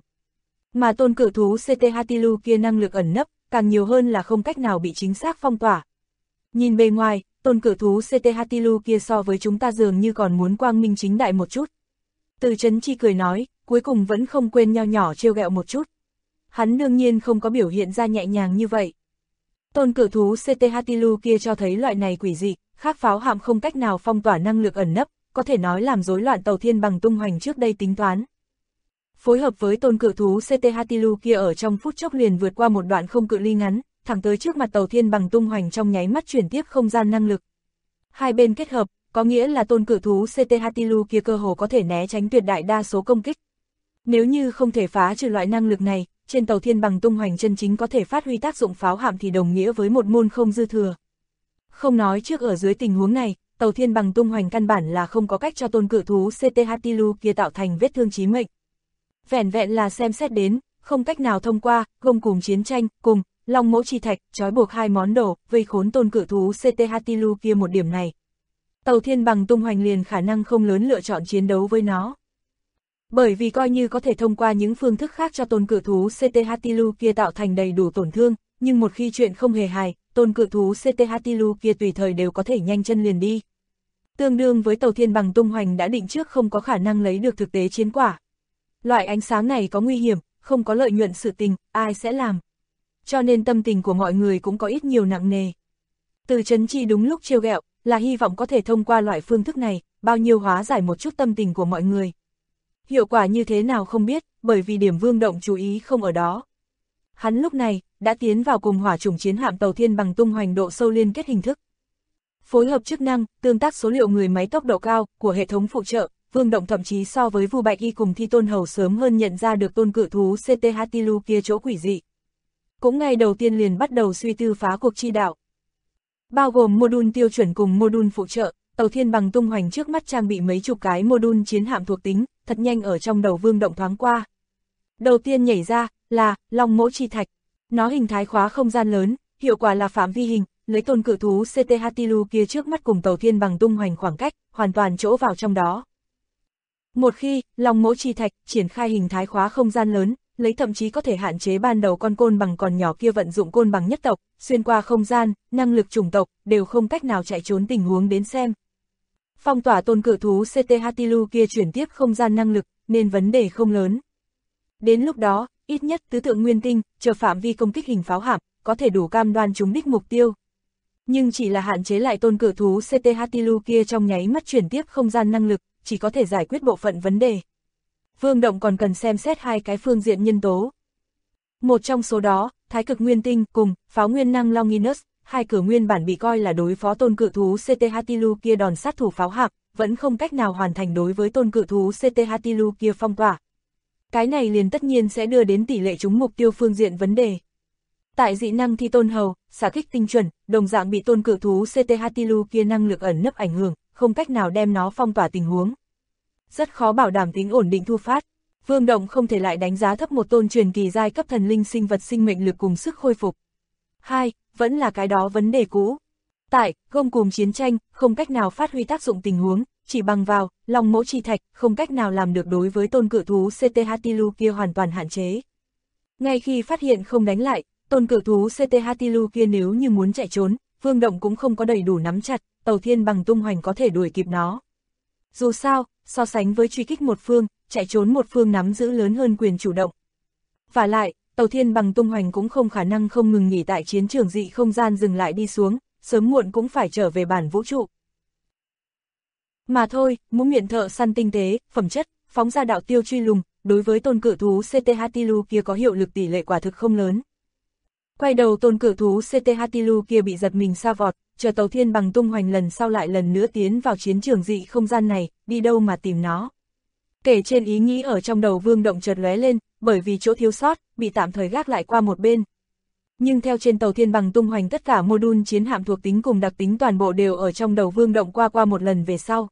Mà tôn cự thú CT Hatilu kia năng lực ẩn nấp, càng nhiều hơn là không cách nào bị chính xác phong tỏa. Nhìn bề ngoài, tôn cự thú CT Hatilu kia so với chúng ta dường như còn muốn quang minh chính đại một chút. Từ Chấn Chi cười nói, cuối cùng vẫn không quên nho nhỏ trêu ghẹo một chút. Hắn đương nhiên không có biểu hiện ra nhẹ nhàng như vậy. Tôn cự thú CT Hatilu kia cho thấy loại này quỷ dị, khác pháo hạm không cách nào phong tỏa năng lực ẩn nấp, có thể nói làm rối loạn Tàu Thiên Bằng tung hoành trước đây tính toán. Phối hợp với tôn cự thú CT Hatilu kia ở trong phút chốc liền vượt qua một đoạn không cự ly ngắn, thẳng tới trước mặt Tàu Thiên Bằng tung hoành trong nháy mắt chuyển tiếp không gian năng lực. Hai bên kết hợp, có nghĩa là tôn cự thú CT Hatilu kia cơ hồ có thể né tránh tuyệt đại đa số công kích. Nếu như không thể phá trừ loại năng lực này, trên Tàu Thiên Bằng tung hoành chân chính có thể phát huy tác dụng pháo hạm thì đồng nghĩa với một môn không dư thừa. Không nói trước ở dưới tình huống này, Tàu Thiên Bằng tung hoành căn bản là không có cách cho tôn cự thú CT Hatilu kia tạo thành vết thương chí mệnh. Vẻn vẹn là xem xét đến, không cách nào thông qua, gông cùng chiến tranh, cùng Long Mỗ Chi Thạch, trói buộc hai món đồ, vây khốn tôn cự thú CT Hatilu kia một điểm này. Tàu Thiên Bằng tung hoành liền khả năng không lớn lựa chọn chiến đấu với nó. Bởi vì coi như có thể thông qua những phương thức khác cho tôn cự thú CT Hatilu kia tạo thành đầy đủ tổn thương, nhưng một khi chuyện không hề hài, tôn cự thú CT Hatilu kia tùy thời đều có thể nhanh chân liền đi. Tương đương với Tàu Thiên Bằng tung hoành đã định trước không có khả năng lấy được thực tế chiến quả. Loại ánh sáng này có nguy hiểm, không có lợi nhuận sự tình, ai sẽ làm. Cho nên tâm tình của mọi người cũng có ít nhiều nặng nề. Từ Chấn Chi đúng lúc trêu ghẹo, là hy vọng có thể thông qua loại phương thức này, bao nhiêu hóa giải một chút tâm tình của mọi người. Hiệu quả như thế nào không biết, bởi vì điểm Vương Động chú ý không ở đó. Hắn lúc này, đã tiến vào cùng hỏa chủng chiến hạm Tàu Thiên Bằng tung hoành độ sâu liên kết hình thức. Phối hợp chức năng, tương tác số liệu người máy tốc độ cao của hệ thống phụ trợ, Vương Động thậm chí so với Vu Bạch Y cùng Thi Tôn Hầu sớm hơn nhận ra được tôn cự thú CT Hatilu kia chỗ quỷ dị. Cũng ngay đầu tiên liền bắt đầu suy tư phá cuộc chi đạo. Bao gồm module tiêu chuẩn cùng module phụ trợ, Tàu Thiên Bằng tung hoành trước mắt trang bị mấy chục cái module chiến hạm thuộc tính, thật nhanh ở trong đầu Vương Động thoáng qua. Đầu tiên nhảy ra, là Long Mỗ Chi Thạch. Nó hình thái khóa không gian lớn, hiệu quả là phạm vi hình, lấy tôn cự thú CT Hatilu kia trước mắt cùng Tàu Thiên Bằng tung hoành khoảng cách, hoàn toàn chỗ vào trong đó. Một khi, Long Mỗ Chi Thạch triển khai hình thái khóa không gian lớn, lấy thậm chí có thể hạn chế ban đầu con côn bằng còn nhỏ kia vận dụng côn bằng nhất tộc, xuyên qua không gian, năng lực chủng tộc, đều không cách nào chạy trốn tình huống đến xem. Phong tỏa tôn cự thú CT Hatilu kia chuyển tiếp không gian năng lực, nên vấn đề không lớn. Đến lúc đó, ít nhất tứ tượng nguyên tinh, chờ phạm vi công kích hình pháo hạm, có thể đủ cam đoan trúng đích mục tiêu. Nhưng chỉ là hạn chế lại tôn cự thú CT Hatilu kia trong nháy mắt chuyển tiếp không gian năng lực, chỉ có thể giải quyết bộ phận vấn đề. Vương Động còn cần xem xét hai cái phương diện nhân tố. Một trong số đó, thái cực nguyên tinh cùng pháo nguyên năng Longinus, hai cửa nguyên bản bị coi là đối phó tôn cự thú CT Hatilu kia đòn sát thủ pháo hạm, vẫn không cách nào hoàn thành đối với tôn cự thú CT Hatilu kia phong tỏa. Cái này liền tất nhiên sẽ đưa đến tỷ lệ trúng mục tiêu phương diện vấn đề. Tại dị năng Thi Tôn Hầu, xả kích tinh chuẩn, đồng dạng bị tôn cự thú CT Hatilu kia năng lực ẩn nấp ảnh hưởng, không cách nào đem nó phong tỏa tình huống. Rất khó bảo đảm tính ổn định thu phát. Vương Động không thể lại đánh giá thấp một tôn truyền kỳ giai cấp thần linh sinh vật sinh mệnh lực cùng sức khôi phục. Hai, vẫn là cái đó vấn đề cũ. Tại, gông cùm chiến tranh, không cách nào phát huy tác dụng tình huống, chỉ bằng vào, Long Mỗ Chi Thạch, không cách nào làm được đối với tôn cự thú CT Hatilu kia hoàn toàn hạn chế. Ngay khi phát hiện không đánh lại, tôn cự thú CT Hatilu kia nếu như muốn chạy trốn, Vương Động cũng không có đầy đủ nắm chặt, Tàu Thiên Bằng tung hoành có thể đuổi kịp nó. Dù sao, so sánh với truy kích một phương, chạy trốn một phương nắm giữ lớn hơn quyền chủ động. Vả lại, Tàu Thiên Bằng tung hoành cũng không khả năng không ngừng nghỉ tại chiến trường dị không gian dừng lại đi xuống, sớm muộn cũng phải trở về bản vũ trụ. Mà thôi, mũ miệng thợ săn tinh tế, phẩm chất, phóng ra đạo tiêu truy lùng, đối với tôn cự thú CT Hatilu kia có hiệu lực tỷ lệ quả thực không lớn. Quay đầu tôn cự thú CT Hatilu kia bị giật mình sa vọt, chờ Tàu Thiên Bằng tung hoành lần sau lại lần nữa tiến vào chiến trường dị không gian này, đi đâu mà tìm nó. Kể trên ý nghĩ ở trong đầu Vương Động chợt lóe lên, bởi vì chỗ thiếu sót, bị tạm thời gác lại qua một bên. Nhưng theo trên Tàu Thiên Bằng tung hoành tất cả module chiến hạm thuộc tính cùng đặc tính toàn bộ đều ở trong đầu Vương Động qua một lần về sau.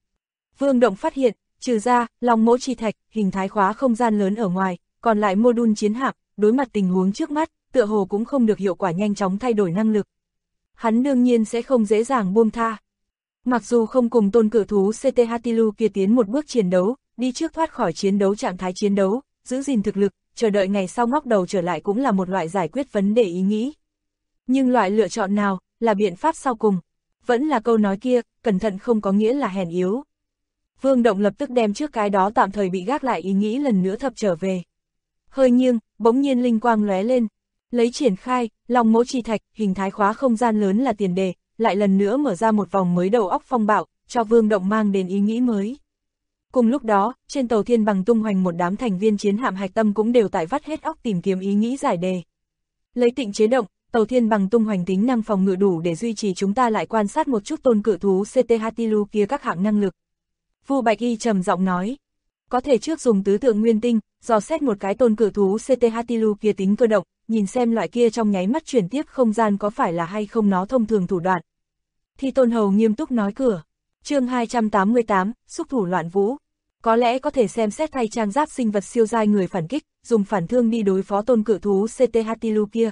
Vương Động phát hiện, trừ ra, Long Mỗ Chi Thạch, hình thái khóa không gian lớn ở ngoài, còn lại module chiến hạm, đối mặt tình huống trước mắt, tựa hồ cũng không được hiệu quả nhanh chóng thay đổi năng lực. Hắn đương nhiên sẽ không dễ dàng buông tha. Mặc dù không cùng tôn cự thú CT Hatilu kia tiến một bước chiến đấu, đi trước thoát khỏi chiến đấu trạng thái chiến đấu, giữ gìn thực lực, chờ đợi ngày sau ngóc đầu trở lại cũng là một loại giải quyết vấn đề ý nghĩ. Nhưng loại lựa chọn nào, là biện pháp sau cùng? Vẫn là câu nói kia, cẩn thận không có nghĩa là hèn yếu. Vương Động lập tức đem trước cái đó tạm thời bị gác lại ý nghĩ lần nữa thập trở về. Hơi nghiêng, bỗng nhiên linh quang lóe lên. Lấy triển khai, Long Mỗ Chi Thạch, hình thái khóa không gian lớn là tiền đề, lại lần nữa mở ra một vòng mới đầu óc phong bạo, cho Vương Động mang đến ý nghĩ mới. Cùng lúc đó, trên Tàu Thiên Bằng tung hoành một đám thành viên chiến hạm hạch tâm cũng đều tại vắt hết óc tìm kiếm ý nghĩ giải đề. Lấy Tịnh chế động, Tàu Thiên Bằng tung hoành tính năng phòng ngự đủ để duy trì chúng ta lại quan sát một chút tôn cự thú CT Hatilu kia các hạng năng lực. Vu Bạch Y trầm giọng nói, có thể trước dùng tứ tượng nguyên tinh, dò xét một cái tôn cự thú CT Hatilu kia tính cơ động, nhìn xem loại kia trong nháy mắt chuyển tiếp không gian có phải là hay không nó thông thường thủ đoạn. Thi Tôn Hầu nghiêm túc nói cửa. Chương 288, xúc thủ loạn vũ. Có lẽ có thể xem xét thay trang giáp sinh vật siêu giai người phản kích, dùng phản thương đi đối phó tôn cự thú CT Hatilu kia.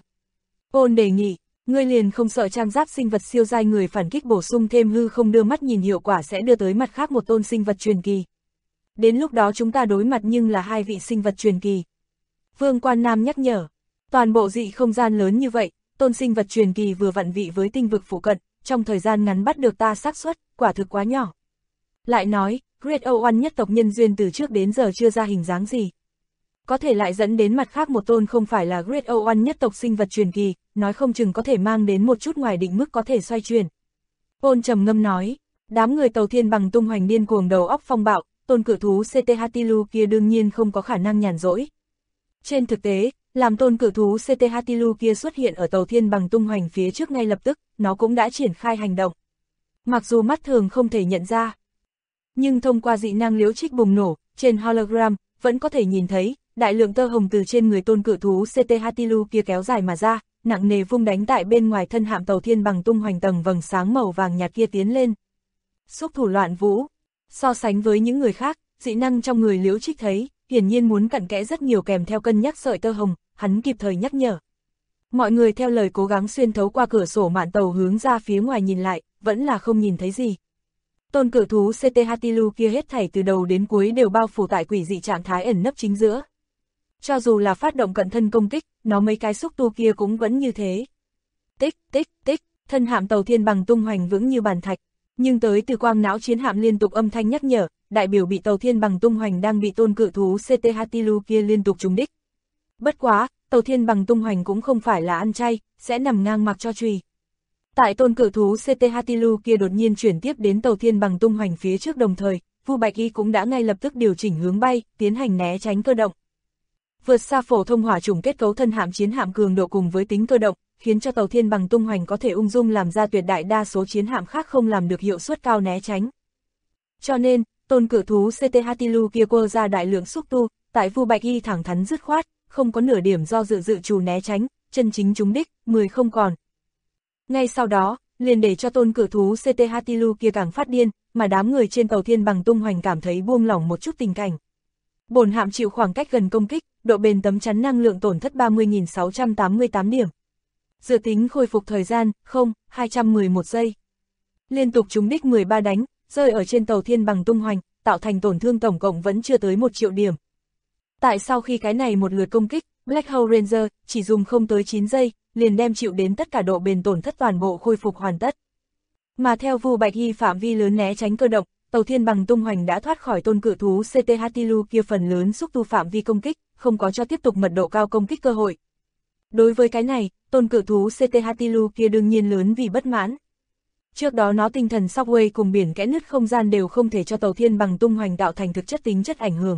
Ôn đề nghị, ngươi liền không sợ trang giáp sinh vật siêu giai người phản kích bổ sung thêm hư không đưa mắt nhìn hiệu quả sẽ đưa tới mặt khác một tôn sinh vật truyền kỳ. Đến lúc đó chúng ta đối mặt nhưng là hai vị sinh vật truyền kỳ. Vương Quan Nam nhắc nhở, toàn bộ dị không gian lớn như vậy, tôn sinh vật truyền kỳ vừa vặn vị với tinh vực phụ cận, trong thời gian ngắn bắt được ta xác suất, quả thực quá nhỏ. Lại nói, Great O1 nhất tộc nhân duyên từ trước đến giờ chưa ra hình dáng gì. Có thể lại dẫn đến mặt khác một tôn không phải là Great O1 nhất tộc sinh vật truyền kỳ, nói không chừng có thể mang đến một chút ngoài định mức có thể xoay chuyển. Ôn trầm ngâm nói, đám người Tàu Thiên Bằng tung hoành điên cuồng đầu óc phong bạo, tôn cự thú CT Hatilu kia đương nhiên không có khả năng nhàn rỗi. Trên thực tế, làm tôn cự thú CT Hatilu kia xuất hiện ở Tàu Thiên Bằng tung hoành phía trước ngay lập tức, nó cũng đã triển khai hành động. Mặc dù mắt thường không thể nhận ra, nhưng thông qua dị năng liễu trích bùng nổ, trên hologram, vẫn có thể nhìn thấy, đại lượng tơ hồng từ trên người tôn cự thú CT Hatilu kia kéo dài mà ra, nặng nề vung đánh tại bên ngoài thân hạm Tàu Thiên Bằng tung hoành tầng vầng sáng màu vàng nhạt kia tiến lên. Xúc thủ loạn vũ, so sánh với những người khác, dị năng trong người liễu trích thấy, hiển nhiên muốn cặn kẽ rất nhiều kèm theo cân nhắc sợi tơ hồng, hắn kịp thời nhắc nhở. Mọi người theo lời cố gắng xuyên thấu qua cửa sổ mạn tàu hướng ra phía ngoài nhìn lại, vẫn là không nhìn thấy gì. Tôn cự thú CT Hatilu kia hết thảy từ đầu đến cuối đều bao phủ tại quỷ dị trạng thái ẩn nấp chính giữa. Cho dù là phát động cận thân công kích, nó mấy cái xúc tu kia cũng vẫn như thế. Tích, tích, tích, thân hạm Tàu Thiên Bằng tung hoành vững như bàn thạch, nhưng tới từ quang não chiến hạm liên tục âm thanh nhắc nhở, đại biểu bị Tàu Thiên Bằng tung hoành đang bị tôn cự thú CT Hatilu kia liên tục trúng đích. Bất quá, Tàu Thiên Bằng tung hoành cũng không phải là ăn chay, sẽ nằm ngang mặc cho chùy. Tại tôn cự thú CT Hatilu kia đột nhiên chuyển tiếp đến Tàu Thiên Bằng tung hoành phía trước đồng thời, Vu Bạch Y cũng đã ngay lập tức điều chỉnh hướng bay, tiến hành né tránh cơ động. Vượt xa phổ thông hỏa chủng kết cấu thân hạm chiến hạm cường độ cùng với tính cơ động, khiến cho Tàu Thiên Bằng tung hoành có thể ung dung làm ra tuyệt đại đa số chiến hạm khác không làm được hiệu suất cao né tránh. Cho nên, tôn cự thú CT Hatilu kia quơ ra đại lượng xúc tu, tại Vu Bạch Y thẳng thắn dứt khoát, không có nửa điểm do dự trù né tránh, chân chính trúng đích, 10 không còn. Ngay sau đó, liền để cho tôn cự thú CT Hatilu kia càng phát điên, mà đám người trên Tàu Thiên Bằng tung hoành cảm thấy buông lỏng một chút tình cảnh. Bổn hạm chịu khoảng cách gần công kích, độ bền tấm chắn năng lượng tổn thất 30.688 điểm. Dự tính khôi phục thời gian, 211 giây. Liên tục trúng đích 13 đánh, rơi ở trên Tàu Thiên Bằng tung hoành, tạo thành tổn thương tổng cộng vẫn chưa tới 1 triệu điểm. Tại sau khi cái này một lượt công kích, Black Hole Ranger chỉ dùng không tới 9 giây, liền đem chịu đến tất cả độ bền tổn thất toàn bộ khôi phục hoàn tất. Mà theo Vu Bạch Y phạm vi lớn né tránh cơ động, Tàu Thiên Bằng tung hoành đã thoát khỏi tôn cự thú CT Hatilu kia phần lớn xúc tu phạm vi công kích, không có cho tiếp tục mật độ cao công kích cơ hội. Đối với cái này, tôn cự thú CT Hatilu kia đương nhiên lớn vì bất mãn. Trước đó nó tinh thần Shockwave cùng biển kẽ nứt không gian đều không thể cho Tàu Thiên Bằng tung hoành tạo thành thực chất tính chất ảnh hưởng.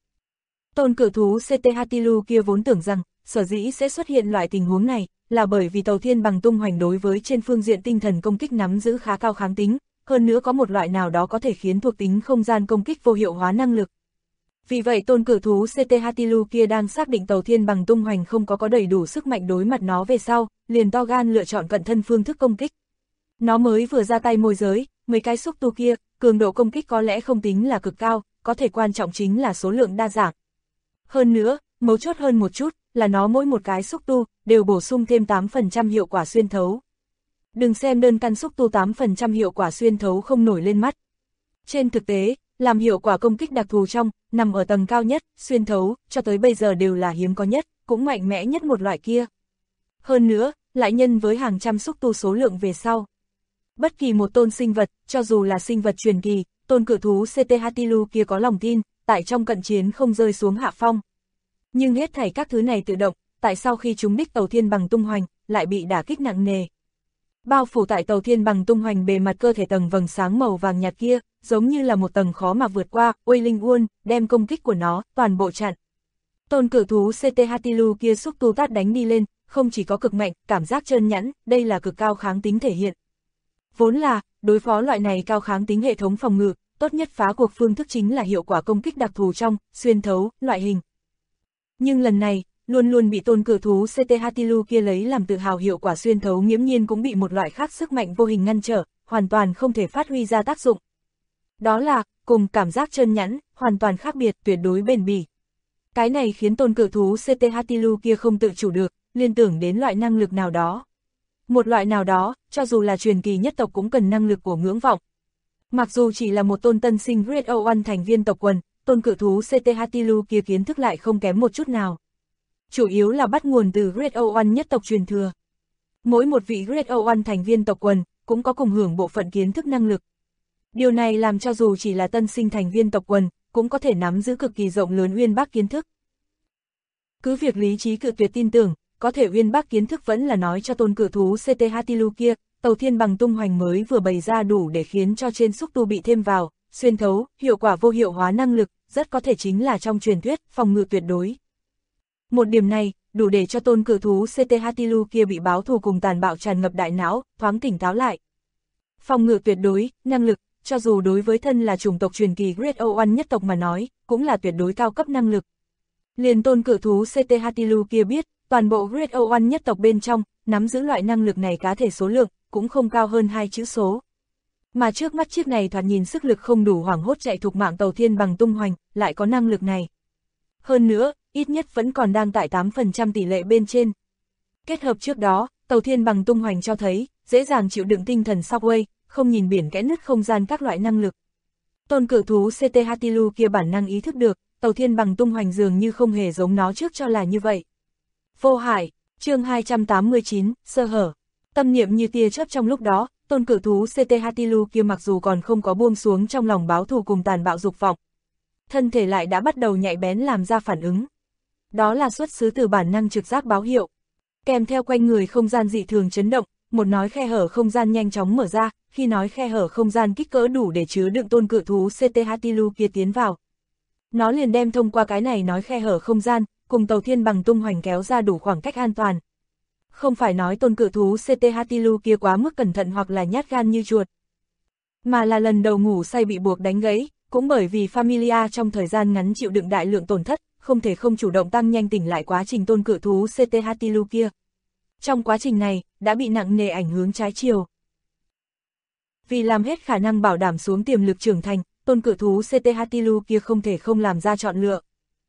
Tôn cự thú CT Hatilu kia vốn tưởng rằng, sở dĩ sẽ xuất hiện loại tình huống này, là bởi vì Tàu Thiên Bằng tung hoành đối với trên phương diện tinh thần công kích nắm giữ khá cao kháng tính, hơn nữa có một loại nào đó có thể khiến thuộc tính không gian công kích vô hiệu hóa năng lực. Vì vậy tôn cự thú CT Hatilu kia đang xác định Tàu Thiên Bằng tung hoành không có đầy đủ sức mạnh đối mặt nó về sau, liền to gan lựa chọn cận thân phương thức công kích. Nó mới vừa ra tay môi giới, mấy cái xúc tu kia, cường độ công kích có lẽ không tính là cực cao, có thể quan trọng chính là số lượng đa dạng. Hơn nữa, mấu chốt hơn một chút, là nó mỗi một cái xúc tu, đều bổ sung thêm 8% hiệu quả xuyên thấu. Đừng xem đơn căn xúc tu 8% hiệu quả xuyên thấu không nổi lên mắt. Trên thực tế, làm hiệu quả công kích đặc thù trong, nằm ở tầng cao nhất, xuyên thấu, cho tới bây giờ đều là hiếm có nhất, cũng mạnh mẽ nhất một loại kia. Hơn nữa, lại nhân với hàng trăm xúc tu số lượng về sau. Bất kỳ một tôn sinh vật, cho dù là sinh vật truyền kỳ, tôn cự thú CT Hatilu kia có lòng tin, tại trong cận chiến không rơi xuống hạ phong. Nhưng hết thảy các thứ này tự động, tại sau khi chúng đích Tàu Thiên Bằng tung hoành, lại bị đả kích nặng nề. Bao phủ tại Tàu Thiên Bằng tung hoành bề mặt cơ thể tầng vầng sáng màu vàng nhạt kia, giống như là một tầng khó mà vượt qua, Uây Linh Uôn, đem công kích của nó, toàn bộ chặn. Tôn cự thú CT Hatilu kia xúc tu tát đánh đi lên, không chỉ có cực mạnh, cảm giác trơn nhẵn, đây là cực cao kháng tính thể hiện. Vốn là, đối phó loại này cao kháng tính hệ thống phòng ngự, tốt nhất phá cuộc phương thức chính là hiệu quả công kích đặc thù trong, xuyên thấu, loại hình. Nhưng lần này, luôn luôn bị tôn cự thú CT Hatilu kia lấy làm tự hào hiệu quả xuyên thấu nghiễm nhiên cũng bị một loại khác sức mạnh vô hình ngăn trở, hoàn toàn không thể phát huy ra tác dụng. Đó là, cùng cảm giác trơn nhẵn, hoàn toàn khác biệt, tuyệt đối bền bỉ. Cái này khiến tôn cự thú CT Hatilu kia không tự chủ được, liên tưởng đến loại năng lực nào đó. Một loại nào đó, cho dù là truyền kỳ nhất tộc cũng cần năng lực của ngưỡng vọng. Mặc dù chỉ là một tôn tân sinh Great O1 thành viên tộc quần, tôn cự thú CT Hatilu kia kiến thức lại không kém một chút nào. Chủ yếu là bắt nguồn từ Great O1 nhất tộc truyền thừa. Mỗi một vị Great O1 thành viên tộc quần, cũng có cùng hưởng bộ phận kiến thức năng lực. Điều này làm cho dù chỉ là tân sinh thành viên tộc quần, cũng có thể nắm giữ cực kỳ rộng lớn uyên bác kiến thức. Cứ việc lý trí cự tuyệt tin tưởng, có thể uyên bác kiến thức vẫn là nói cho tôn cự thú CT Hatilu kia, tàu thiên bằng tung hoành mới vừa bày ra đủ để khiến cho trên xúc tu bị thêm vào, xuyên thấu, hiệu quả vô hiệu hóa năng lực, rất có thể chính là trong truyền thuyết, phòng ngự tuyệt đối. Một điểm này, đủ để cho tôn cự thú CT Hatilu kia bị báo thù cùng tàn bạo tràn ngập đại não, thoáng tỉnh táo lại. Phòng ngự tuyệt đối, năng lực, cho dù đối với thân là chủng tộc truyền kỳ Great O1 nhất tộc mà nói, cũng là tuyệt đối cao cấp năng lực. Liền tôn cự thú CT Hatilu kia biết, toàn bộ Great O1 nhất tộc bên trong, nắm giữ loại năng lực này cá thể số lượng, cũng không cao hơn 2 chữ số. Mà trước mắt chiếc này thoạt nhìn sức lực không đủ hoảng hốt chạy thục mạng tàu thiên bằng tung hoành, lại có năng lực này. Hơn nữa, ít nhất vẫn còn đang tại 8% tỷ lệ bên trên. Kết hợp trước đó, tàu thiên bằng tung hoành cho thấy, dễ dàng chịu đựng tinh thần Shockwave, không nhìn biển kẽ nứt không gian các loại năng lực. Tôn cự thú CT Hatilu kia bản năng ý thức được, tàu thiên bằng tung hoành dường như không hề giống nó trước cho là như vậy. Vô hại, chương 289, sơ hở. Tâm niệm như tia chớp trong lúc đó, tôn cự thú CT Hatilu kia mặc dù còn không có buông xuống trong lòng báo thù cùng tàn bạo dục vọng. Thân thể lại đã bắt đầu nhạy bén làm ra phản ứng. Đó là xuất xứ từ bản năng trực giác báo hiệu. Kèm theo quanh người không gian dị thường chấn động, một nói khe hở không gian nhanh chóng mở ra, khi nói khe hở không gian kích cỡ đủ để chứa đựng tôn cự thú CT Hatilu kia tiến vào. Nó liền đem thông qua cái này nói khe hở không gian, cùng tàu thiên bằng tung hoành kéo ra đủ khoảng cách an toàn. Không phải nói tôn cự thú CT Hatilu kia quá mức cẩn thận hoặc là nhát gan như chuột, mà là lần đầu ngủ say bị buộc đánh gãy, cũng bởi vì Familia trong thời gian ngắn chịu đựng đại lượng tổn thất, không thể không chủ động tăng nhanh tỉnh lại quá trình tôn cự thú CT Hatilu kia. Trong quá trình này, đã bị nặng nề ảnh hưởng trái chiều. Vì làm hết khả năng bảo đảm xuống tiềm lực trưởng thành, tôn cự thú CT Hatilu kia không thể không làm ra chọn lựa.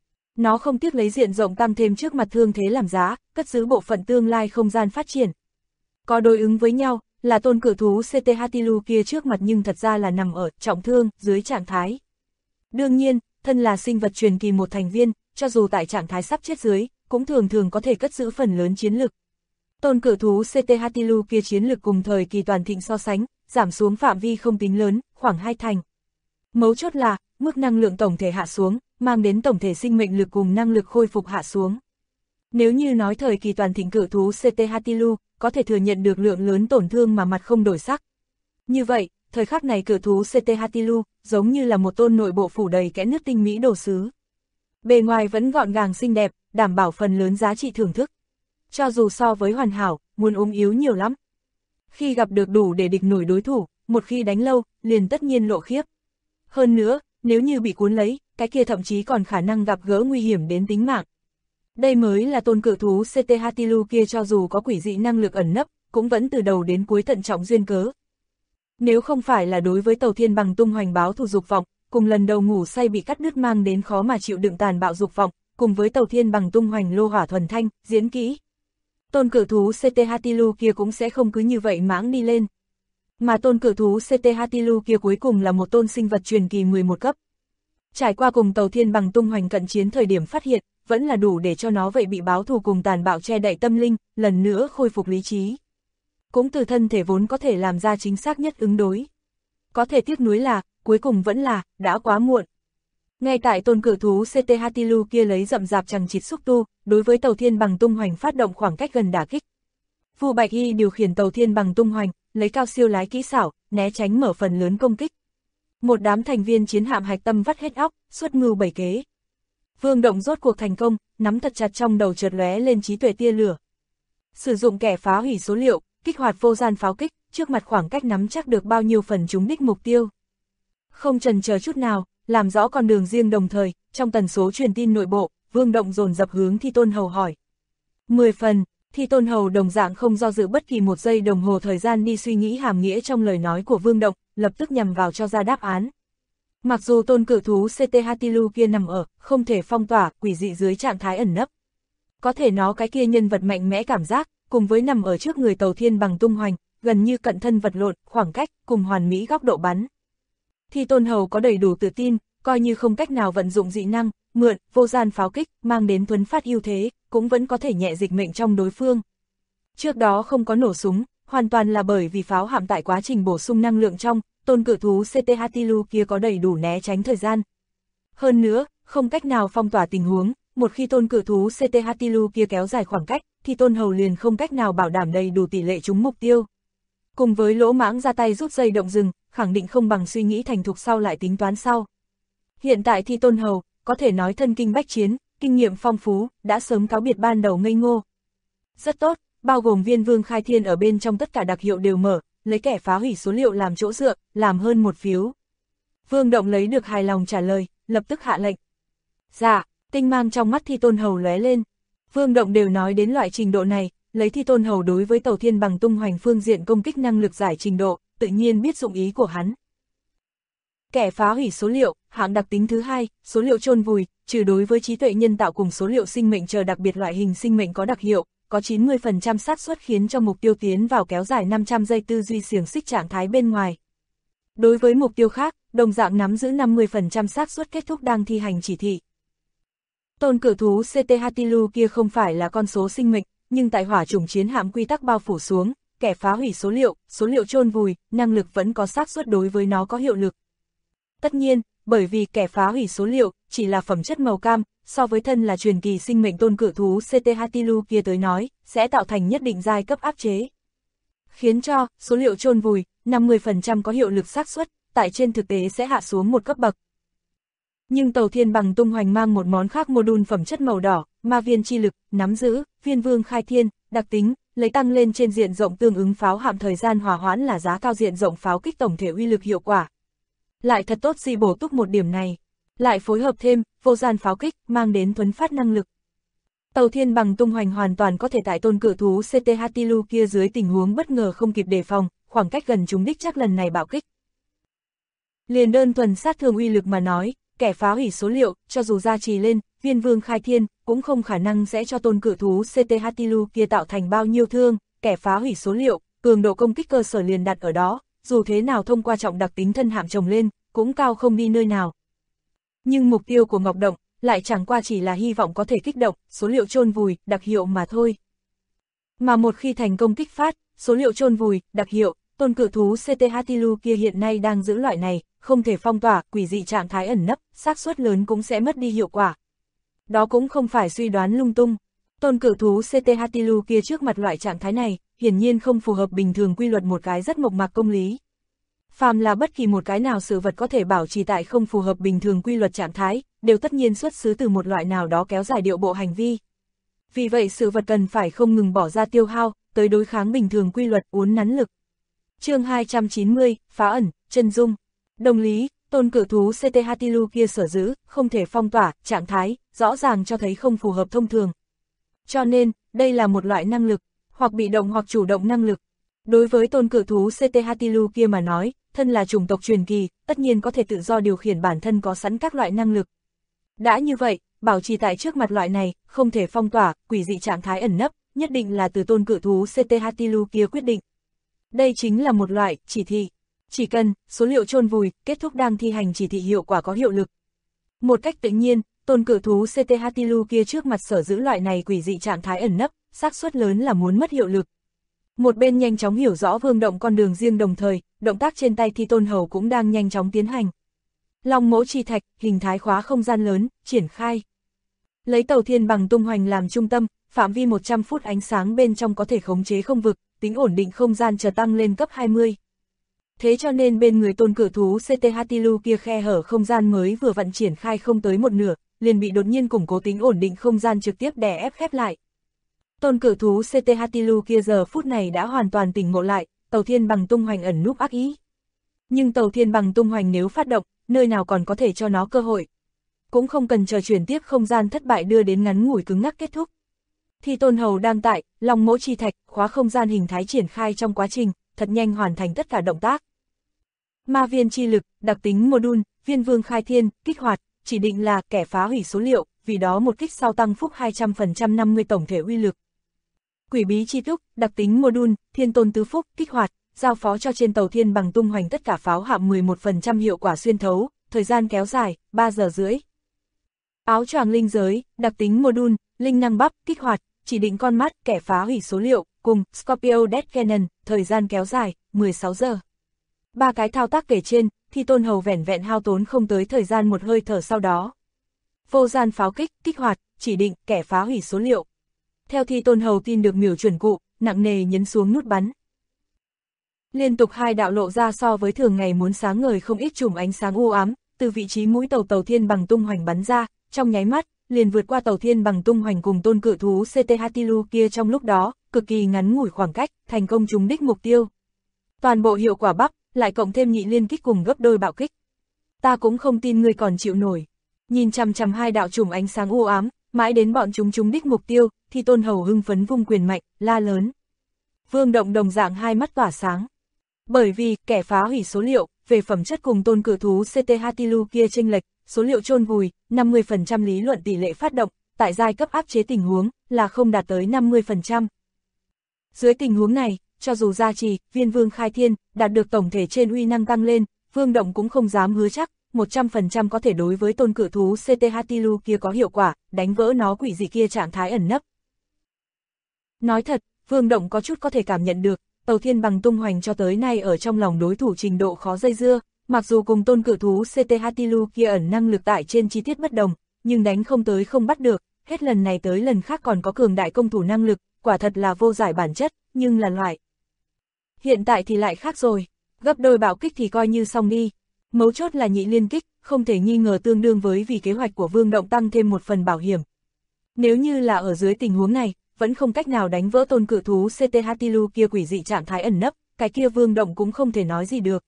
Nó không tiếc lấy diện rộng tăng thêm trước mặt thương thế làm giá, cất giữ bộ phận tương lai không gian phát triển. Có đối ứng với nhau, là tôn cự thú CT Hatilu kia trước mặt nhưng thật ra là nằm ở trọng thương, dưới trạng thái. Đương nhiên, thân là sinh vật truyền kỳ một thành viên, cho dù tại trạng thái sắp chết dưới, cũng thường thường có thể cất giữ phần lớn chiến lực. Tôn cự thú CT Hatilu kia chiến lực cùng thời kỳ toàn thịnh so sánh, giảm xuống phạm vi không tính lớn, khoảng 2 thành. Mấu chốt là, mức năng lượng tổng thể hạ xuống, mang đến tổng thể sinh mệnh lực cùng năng lực khôi phục hạ xuống. Nếu như nói thời kỳ toàn thịnh cự thú CT Hatilu, có thể thừa nhận được lượng lớn tổn thương mà mặt không đổi sắc. Như vậy, thời khắc này cự thú CT Hatilu, giống như là một tôn nội bộ phủ đầy kẽ nứt tinh mỹ đồ sứ. Bề ngoài vẫn gọn gàng xinh đẹp, đảm bảo phần lớn giá trị thưởng thức. Cho dù so với hoàn hảo, muốn ốm yếu nhiều lắm. Khi gặp được đủ để địch nổi đối thủ, một khi đánh lâu, liền tất nhiên lộ khiếp. Hơn nữa, nếu như bị cuốn lấy, cái kia thậm chí còn khả năng gặp gỡ nguy hiểm đến tính mạng. Đây mới là tôn cự thú CT Hatilu kia cho dù có quỷ dị năng lực ẩn nấp, cũng vẫn từ đầu đến cuối thận trọng duyên cớ. Nếu không phải là đối với tàu thiên bằng tung hoành báo thù dục vọng, cùng lần đầu ngủ say bị cắt đứt mang đến khó mà chịu đựng tàn bạo dục vọng, cùng với tàu thiên bằng tung hoành lô hỏa thuần thanh, diễn kỹ. Tôn cự thú CT Hatilu kia cũng sẽ không cứ như vậy mãng đi lên. Mà tôn cự thú CT Hatilu kia cuối cùng là một tôn sinh vật truyền kỳ 11 cấp. Trải qua cùng tàu thiên bằng tung hoành cận chiến thời điểm phát hiện, vẫn là đủ để cho nó vậy bị báo thù cùng tàn bạo che đậy tâm linh, lần nữa khôi phục lý trí. Cũng từ thân thể vốn có thể làm ra chính xác nhất ứng đối. Có thể tiếc nuối là, cuối cùng vẫn là, đã quá muộn. Ngay tại tôn cự thú CT Hatilu kia lấy rậm rạp chằng chịt xúc tu, đối với tàu thiên bằng tung hoành phát động khoảng cách gần đả kích. Vu Bạch Y điều khiển tàu thiên bằng tung hoành, lấy cao siêu lái kỹ xảo, né tránh mở phần lớn công kích. Một đám thành viên chiến hạm hạch tâm vắt hết óc, xuất mưu bày kế. Vương Động rốt cuộc thành công, nắm thật chặt trong đầu chợt lóe lên trí tuệ tia lửa. Sử dụng kẻ phá hủy số liệu, kích hoạt vô gian pháo kích, trước mặt khoảng cách nắm chắc được bao nhiêu phần trúng đích mục tiêu. Không chần chờ chút nào, làm rõ con đường riêng đồng thời, trong tần số truyền tin nội bộ, Vương Động dồn dập hướng Thi Tôn Hầu hỏi. 10 phần, Thi Tôn Hầu đồng dạng không do dự bất kỳ một giây đồng hồ thời gian đi suy nghĩ hàm nghĩa trong lời nói của Vương Động, lập tức nhằm vào cho ra đáp án. Mặc dù tôn cự thú CT Hatilu kia nằm ở, không thể phong tỏa, quỷ dị dưới trạng thái ẩn nấp. Có thể nó cái kia nhân vật mạnh mẽ cảm giác, cùng với nằm ở trước người tàu thiên bằng tung hoành, gần như cận thân vật lộn, khoảng cách, cùng hoàn mỹ góc độ bắn. Thi Tôn Hầu có đầy đủ tự tin, coi như không cách nào vận dụng dị năng, mượn, vô gian pháo kích, mang đến thuấn phát ưu thế, cũng vẫn có thể nhẹ dịch mệnh trong đối phương. Trước đó không có nổ súng, hoàn toàn là bởi vì pháo hạm tại quá trình bổ sung năng lượng trong, tôn cự thú CT Hatilu kia có đầy đủ né tránh thời gian. Hơn nữa, không cách nào phong tỏa tình huống, một khi tôn cự thú CT Hatilu kia kéo dài khoảng cách, thì tôn hầu liền không cách nào bảo đảm đầy đủ tỷ lệ trúng mục tiêu. Cùng với lỗ mãng ra tay rút dây động rừng, khẳng định không bằng suy nghĩ thành thục sau lại tính toán sau. Hiện tại thì tôn hầu, có thể nói thân kinh bách chiến, kinh nghiệm phong phú, đã sớm cáo biệt ban đầu ngây ngô. Rất tốt, bao gồm viên vương khai thiên ở bên trong tất cả đặc hiệu đều mở, lấy kẻ phá hủy số liệu làm chỗ dựa, làm hơn một phiếu. Vương Động lấy được hài lòng trả lời, lập tức hạ lệnh. Dạ, tinh mang trong mắt Thi Tôn Hầu lóe lên. Vương Động đều nói đến loại trình độ này, lấy Thi Tôn Hầu đối với Tàu Thiên Bằng tung hoành phương diện công kích năng lực giải trình độ, tự nhiên biết dụng ý của hắn. Kẻ phá hủy số liệu, hạng đặc tính thứ hai, số liệu chôn vùi, trừ đối với trí tuệ nhân tạo cùng số liệu sinh mệnh chờ đặc biệt loại hình sinh mệnh có đặc hiệu, có 90% xác suất khiến cho mục tiêu tiến vào kéo dài 500 giây tư duy xiềng xích trạng thái bên ngoài. Đối với mục tiêu khác, đồng dạng nắm giữ 50% xác suất kết thúc đang thi hành chỉ thị. Tôn cự thú CT Hatilu kia không phải là con số sinh mệnh, nhưng tại hỏa chủng chiến hạm quy tắc bao phủ xuống, kẻ phá hủy số liệu chôn vùi, năng lực vẫn có xác suất đối với nó có hiệu lực. Tất nhiên, bởi vì kẻ phá hủy số liệu chỉ là phẩm chất màu cam, so với thân là truyền kỳ sinh mệnh tôn cự thú CT Hatilu kia tới nói, sẽ tạo thành nhất định giai cấp áp chế. Khiến cho số liệu chôn vùi, 50% có hiệu lực xác suất, tại trên thực tế sẽ hạ xuống một cấp bậc. Nhưng Tàu Thiên Bằng tung hoành mang một món khác module phẩm chất màu đỏ, ma viên chi lực, nắm giữ, viên vương khai thiên, đặc tính, lấy tăng lên trên diện rộng tương ứng pháo hạm thời gian hòa hoãn là giá cao diện rộng pháo kích tổng thể uy lực hiệu quả. Lại thật tốt gì bổ túc một điểm này, lại phối hợp thêm, vô gian pháo kích, mang đến thuấn phát năng lực. Tàu Thiên Bằng tung hoành hoàn toàn có thể tại tôn cự thú CT Hatilu kia dưới tình huống bất ngờ không kịp đề phòng, khoảng cách gần trúng đích chắc lần này bạo kích. Liền đơn thuần sát thương uy lực mà nói, kẻ phá hủy số liệu, cho dù gia trì lên, viên vương khai thiên, cũng không khả năng sẽ cho tôn cự thú CT Hatilu kia tạo thành bao nhiêu thương, kẻ phá hủy số liệu, cường độ công kích cơ sở liền đặt ở đó, dù thế nào thông qua trọng đặc tính thân hạm chồng lên, cũng cao không đi nơi nào. Nhưng mục tiêu của Ngọc Động, lại chẳng qua chỉ là hy vọng có thể kích động, số liệu chôn vùi, đặc hiệu mà thôi. Mà một khi thành công kích phát, số liệu chôn vùi, đặc hiệu, tôn cự thú CT Hatilu kia hiện nay đang giữ loại này, không thể phong tỏa, quỷ dị trạng thái ẩn nấp, xác suất lớn cũng sẽ mất đi hiệu quả. Đó cũng không phải suy đoán lung tung. Tôn cự thú CT Hatilu kia trước mặt loại trạng thái này, hiển nhiên không phù hợp bình thường quy luật một cái rất mộc mạc công lý. Phàm là bất kỳ một cái nào sự vật có thể bảo trì tại không phù hợp bình thường quy luật trạng thái, đều tất nhiên xuất xứ từ một loại nào đó kéo dài điệu bộ hành vi. Vì vậy sự vật cần phải không ngừng bỏ ra tiêu hao, tới đối kháng bình thường quy luật uốn nắn lực. Chương 290, phá ẩn, chân dung. Đồng lý, tôn cự thú CT Hatilu kia sở giữ, không thể phong tỏa, trạng thái, rõ ràng cho thấy không phù hợp thông thường. Cho nên, đây là một loại năng lực, hoặc bị động hoặc chủ động năng lực. Đối với tôn cự thú CT Hatilu kia mà nói, thân là chủng tộc truyền kỳ, tất nhiên có thể tự do điều khiển bản thân có sẵn các loại năng lực. Đã như vậy, bảo trì tại trước mặt loại này, không thể phong tỏa, quỷ dị trạng thái ẩn nấp, nhất định là từ tôn cự thú CT Hatilu kia quyết định. Đây chính là một loại chỉ thị. Chỉ cần số liệu chôn vùi, kết thúc đang thi hành chỉ thị hiệu quả có hiệu lực. Một cách tự nhiên, tôn cự thú CT Hatilu kia trước mặt sở giữ loại này quỷ dị trạng thái ẩn nấp, xác suất lớn là muốn mất hiệu lực. Một bên nhanh chóng hiểu rõ Vương Động con đường riêng đồng thời, động tác trên tay Thi Tôn Hầu cũng đang nhanh chóng tiến hành. Long mẫu chi thạch, hình thái khóa không gian lớn, triển khai. Lấy Tàu Thiên Bằng tung hoành làm trung tâm, phạm vi 100 phút ánh sáng bên trong có thể khống chế không vực, tính ổn định không gian chờ tăng lên cấp 20. Thế cho nên bên người tôn cự thú CT Hatilu kia khe hở không gian mới vừa vặn triển khai không tới một nửa, liền bị đột nhiên củng cố tính ổn định không gian trực tiếp đè ép khép lại. Tôn cự thú CT Hatilu kia giờ phút này đã hoàn toàn tỉnh ngộ lại, Tàu Thiên Bằng tung hoành ẩn núp ác ý. Nhưng Tàu Thiên Bằng tung hoành nếu phát động, nơi nào còn có thể cho nó cơ hội. Cũng không cần chờ chuyển tiếp không gian thất bại đưa đến ngắn ngủi cứng ngắc kết thúc. Thi Tôn Hầu đang tại, Long mẫu chi thạch, khóa không gian hình thái triển khai trong quá trình, thật nhanh hoàn thành tất cả động tác. Ma viên chi lực, đặc tính module, viên vương khai thiên, kích hoạt, chỉ định là kẻ phá hủy số liệu, vì đó một kích sau tăng phúc 200% 50 tổng thể uy lực. Quỷ bí chi túc, đặc tính module, thiên tôn tứ phúc, kích hoạt, giao phó cho trên Tàu Thiên Bằng tung hoành tất cả pháo hạm 11% hiệu quả xuyên thấu, thời gian kéo dài, 3 giờ rưỡi. Áo choàng linh giới, đặc tính module, linh năng bắp, kích hoạt, chỉ định con mắt, kẻ phá hủy số liệu, cùng Scorpio Death Cannon, thời gian kéo dài, 16 giờ. Ba cái thao tác kể trên, Thi Tôn Hầu vẻn vẹn hao tốn không tới thời gian một hơi thở sau đó. Vô gian pháo kích, kích hoạt, chỉ định, kẻ phá hủy số liệu. Theo Thi Tôn Hầu tin được miểu chuẩn cụ, nặng nề nhấn xuống nút bắn. Liên tục hai đạo lộ ra so với thường ngày muốn sáng ngời không ít chùm ánh sáng u ám, từ vị trí mũi tàu Thiên Bằng tung hoành bắn ra, trong nháy mắt, liền vượt qua tàu Thiên Bằng tung hoành cùng tôn cự thú CT Hatilu kia trong lúc đó, cực kỳ ngắn ngủi khoảng cách, thành công trúng đích mục tiêu. Toàn bộ hiệu quả bắp, lại cộng thêm nhị liên kích cùng gấp đôi bạo kích. Ta cũng không tin ngươi còn chịu nổi. Nhìn chằm chằm hai đạo chùm ánh sáng u ám, mãi đến bọn chúng trúng đích mục tiêu, Thi Tôn Hầu hưng phấn vung quyền mạnh, la lớn. Vương Động đồng dạng hai mắt tỏa sáng. Bởi vì, kẻ phá hủy số liệu, về phẩm chất cùng tôn cự thú CT Hatilu kia chênh lệch, số liệu chôn vùi, 50% lý luận tỷ lệ phát động, tại giai cấp áp chế tình huống, là không đạt tới 50%. Dưới tình huống này, cho dù gia trì, viên vương khai thiên, đạt được tổng thể trên uy năng tăng lên, Vương Động cũng không dám hứa chắc, 100% có thể đối với tôn cự thú CT Hatilu kia có hiệu quả, đánh vỡ nó quỷ dị kia trạng thái ẩn nấp. Nói thật, Vương Động có chút có thể cảm nhận được, tàu Thiên Bằng tung hoành cho tới nay ở trong lòng đối thủ trình độ khó dây dưa, mặc dù cùng tôn cự thú CT Hatilu kia ẩn năng lực tại trên chi tiết bất đồng, nhưng đánh không tới không bắt được, hết lần này tới lần khác còn có cường đại công thủ năng lực, quả thật là vô giải bản chất, nhưng là loại. Hiện tại thì lại khác rồi, gấp đôi bạo kích thì coi như xong đi, mấu chốt là nhị liên kích, không thể nghi ngờ tương đương với vì kế hoạch của Vương Động tăng thêm một phần bảo hiểm. Nếu như là ở dưới tình huống này, vẫn không cách nào đánh vỡ tôn cự thú CT Hatilu kia quỷ dị trạng thái ẩn nấp, cái kia Vương Động cũng không thể nói gì được.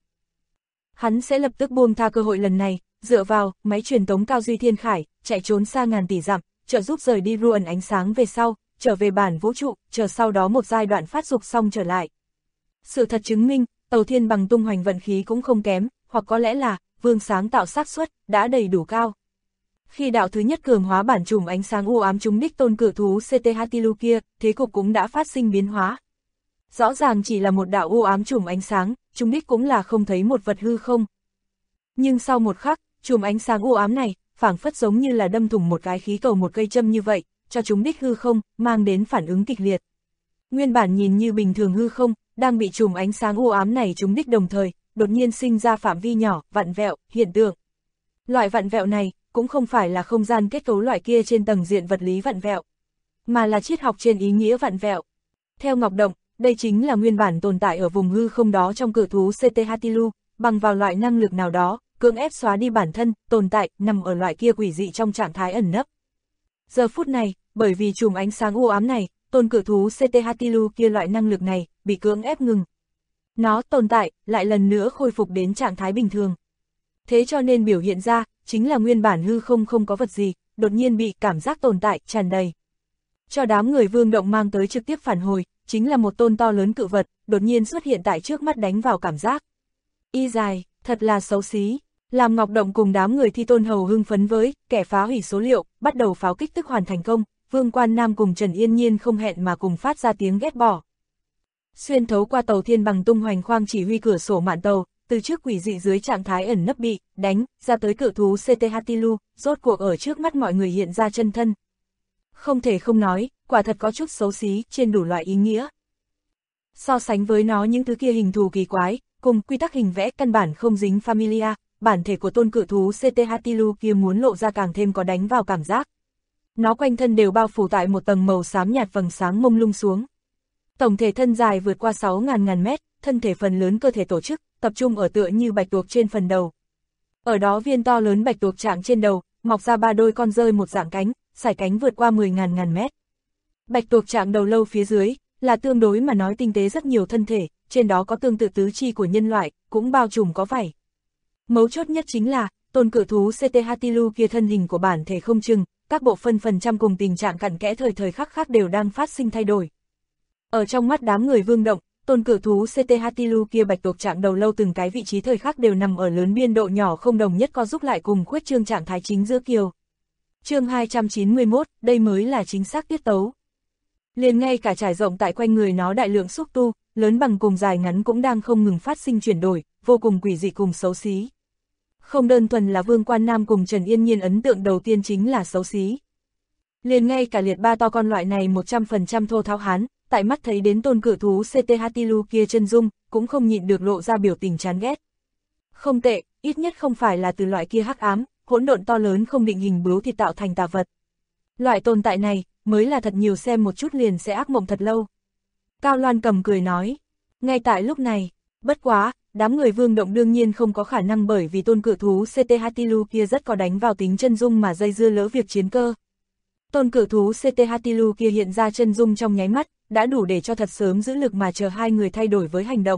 Hắn sẽ lập tức buông tha cơ hội lần này, dựa vào máy truyền tống cao duy thiên khải, chạy trốn xa ngàn tỷ dặm, trợ giúp rời đi ruộng ánh sáng về sau, trở về bản vũ trụ, chờ sau đó một giai đoạn phát dục xong trở lại. Sự thật chứng minh, tàu Thiên Bằng tung hoành vận khí cũng không kém, hoặc có lẽ là, Vương sáng tạo xác suất đã đầy đủ cao. Khi đạo thứ nhất cường hóa bản chùm ánh sáng u ám trúng đích tôn cự thú CT Hatilu kia, thế cục cũng đã phát sinh biến hóa. Rõ ràng chỉ là một đạo u ám chùm ánh sáng, trúng đích cũng là không thấy một vật hư không. Nhưng sau một khắc, chùm ánh sáng u ám này, phảng phất giống như là đâm thủng một cái khí cầu một cây châm như vậy, cho trúng đích hư không, mang đến phản ứng kịch liệt. Nguyên bản nhìn như bình thường hư không, đang bị chùm ánh sáng u ám này trúng đích đồng thời, đột nhiên sinh ra phạm vi nhỏ, vặn vẹo, hiện tượng. Loại vặn vẹo này, cũng không phải là không gian kết cấu loại kia trên tầng diện vật lý vặn vẹo, mà là triết học trên ý nghĩa vặn vẹo. Theo Ngọc Động, đây chính là nguyên bản tồn tại ở vùng hư không đó trong cự thú CT Hatilu, bằng vào loại năng lực nào đó, cưỡng ép xóa đi bản thân, tồn tại, nằm ở loại kia quỷ dị trong trạng thái ẩn nấp. Giờ phút này, bởi vì chùm ánh sáng u ám này, tôn cự thú CT Hatilu kia loại năng lực này, bị cưỡng ép ngừng. Nó tồn tại, lại lần nữa khôi phục đến trạng thái bình thường. Thế cho nên biểu hiện ra, chính là nguyên bản hư không không có vật gì, đột nhiên bị cảm giác tồn tại, tràn đầy. Cho đám người Vương Động mang tới trực tiếp phản hồi, chính là một tôn to lớn cự vật, đột nhiên xuất hiện tại trước mắt đánh vào cảm giác. Y dài, thật là xấu xí, làm Ngọc Động cùng đám người Thi Tôn Hầu hưng phấn với, kẻ phá hủy số liệu, bắt đầu pháo kích tức hoàn thành công, Vương Quan Nam cùng Trần Yên Nhiên không hẹn mà cùng phát ra tiếng ghét bỏ. Xuyên thấu qua tàu Thiên Bằng tung hoành khoang chỉ huy cửa sổ mạn tàu, từ trước quỷ dị dưới trạng thái ẩn nấp bị đánh ra tới cự thú CT Hatilu, rốt cuộc ở trước mắt mọi người hiện ra chân thân. Không thể không nói, quả thật có chút xấu xí trên đủ loại ý nghĩa. So sánh với nó những thứ kia hình thù kỳ quái, cùng quy tắc hình vẽ căn bản không dính familia, bản thể của tôn cự thú CT Hatilu kia muốn lộ ra càng thêm có đánh vào cảm giác. Nó quanh thân đều bao phủ tại một tầng màu xám nhạt vầng sáng mông lung xuống. Tổng thể thân dài vượt qua 6.000 mét, thân thể phần lớn cơ thể tổ chức, tập trung ở tựa như bạch tuộc trên phần đầu. Ở đó viên to lớn bạch tuộc trạng trên đầu, mọc ra 3 đôi con rơi một dạng cánh, sải cánh vượt qua 10.000 mét. Bạch tuộc trạng đầu lâu phía dưới, là tương đối mà nói tinh tế rất nhiều thân thể, trên đó có tương tự tứ chi của nhân loại, cũng bao trùm có vảy. Mấu chốt nhất chính là, tôn cự thú CT Hatilu kia thân hình của bản thể không chừng, các bộ phân phần trăm cùng tình trạng cặn kẽ thời thời khắc khắc đều đang phát sinh thay đổi. Ở trong mắt đám người Vương Động, tôn cự thú CT Hatilu kia bạch tuộc trạng đầu lâu từng cái vị trí thời khắc đều nằm ở lớn biên độ nhỏ không đồng nhất co giúp lại cùng khuếch trương trạng thái chính giữa kiều. Chương 291, đây mới là chính xác tiết tấu. Liền ngay cả trải rộng tại quanh người nó đại lượng xúc tu, lớn bằng cùng dài ngắn cũng đang không ngừng phát sinh chuyển đổi, vô cùng quỷ dị cùng xấu xí. Không đơn thuần là Vương Quan Nam cùng Trần Yên Nhiên ấn tượng đầu tiên chính là xấu xí. Liền ngay cả liệt ba to con loại này 100% thô tháo hán, tại mắt thấy đến tôn cự thú CT Hatilu kia chân dung, cũng không nhịn được lộ ra biểu tình chán ghét. Không tệ, ít nhất không phải là từ loại kia hắc ám, hỗn độn to lớn không định hình bướu thịt tạo thành tà vật. Loại tồn tại này, mới là thật nhiều xem một chút liền sẽ ác mộng thật lâu. Cao Loan Cầm cười nói, ngay tại lúc này, bất quá, đám người Vương Động đương nhiên không có khả năng bởi vì tôn cự thú CT Hatilu kia rất có đánh vào tính chân dung mà dây dưa lỡ việc chiến cơ. Tôn cự thú CT Hatilu kia hiện ra chân dung trong nháy mắt, đã đủ để cho thật sớm giữ lực mà chờ hai người thay đổi với hành động.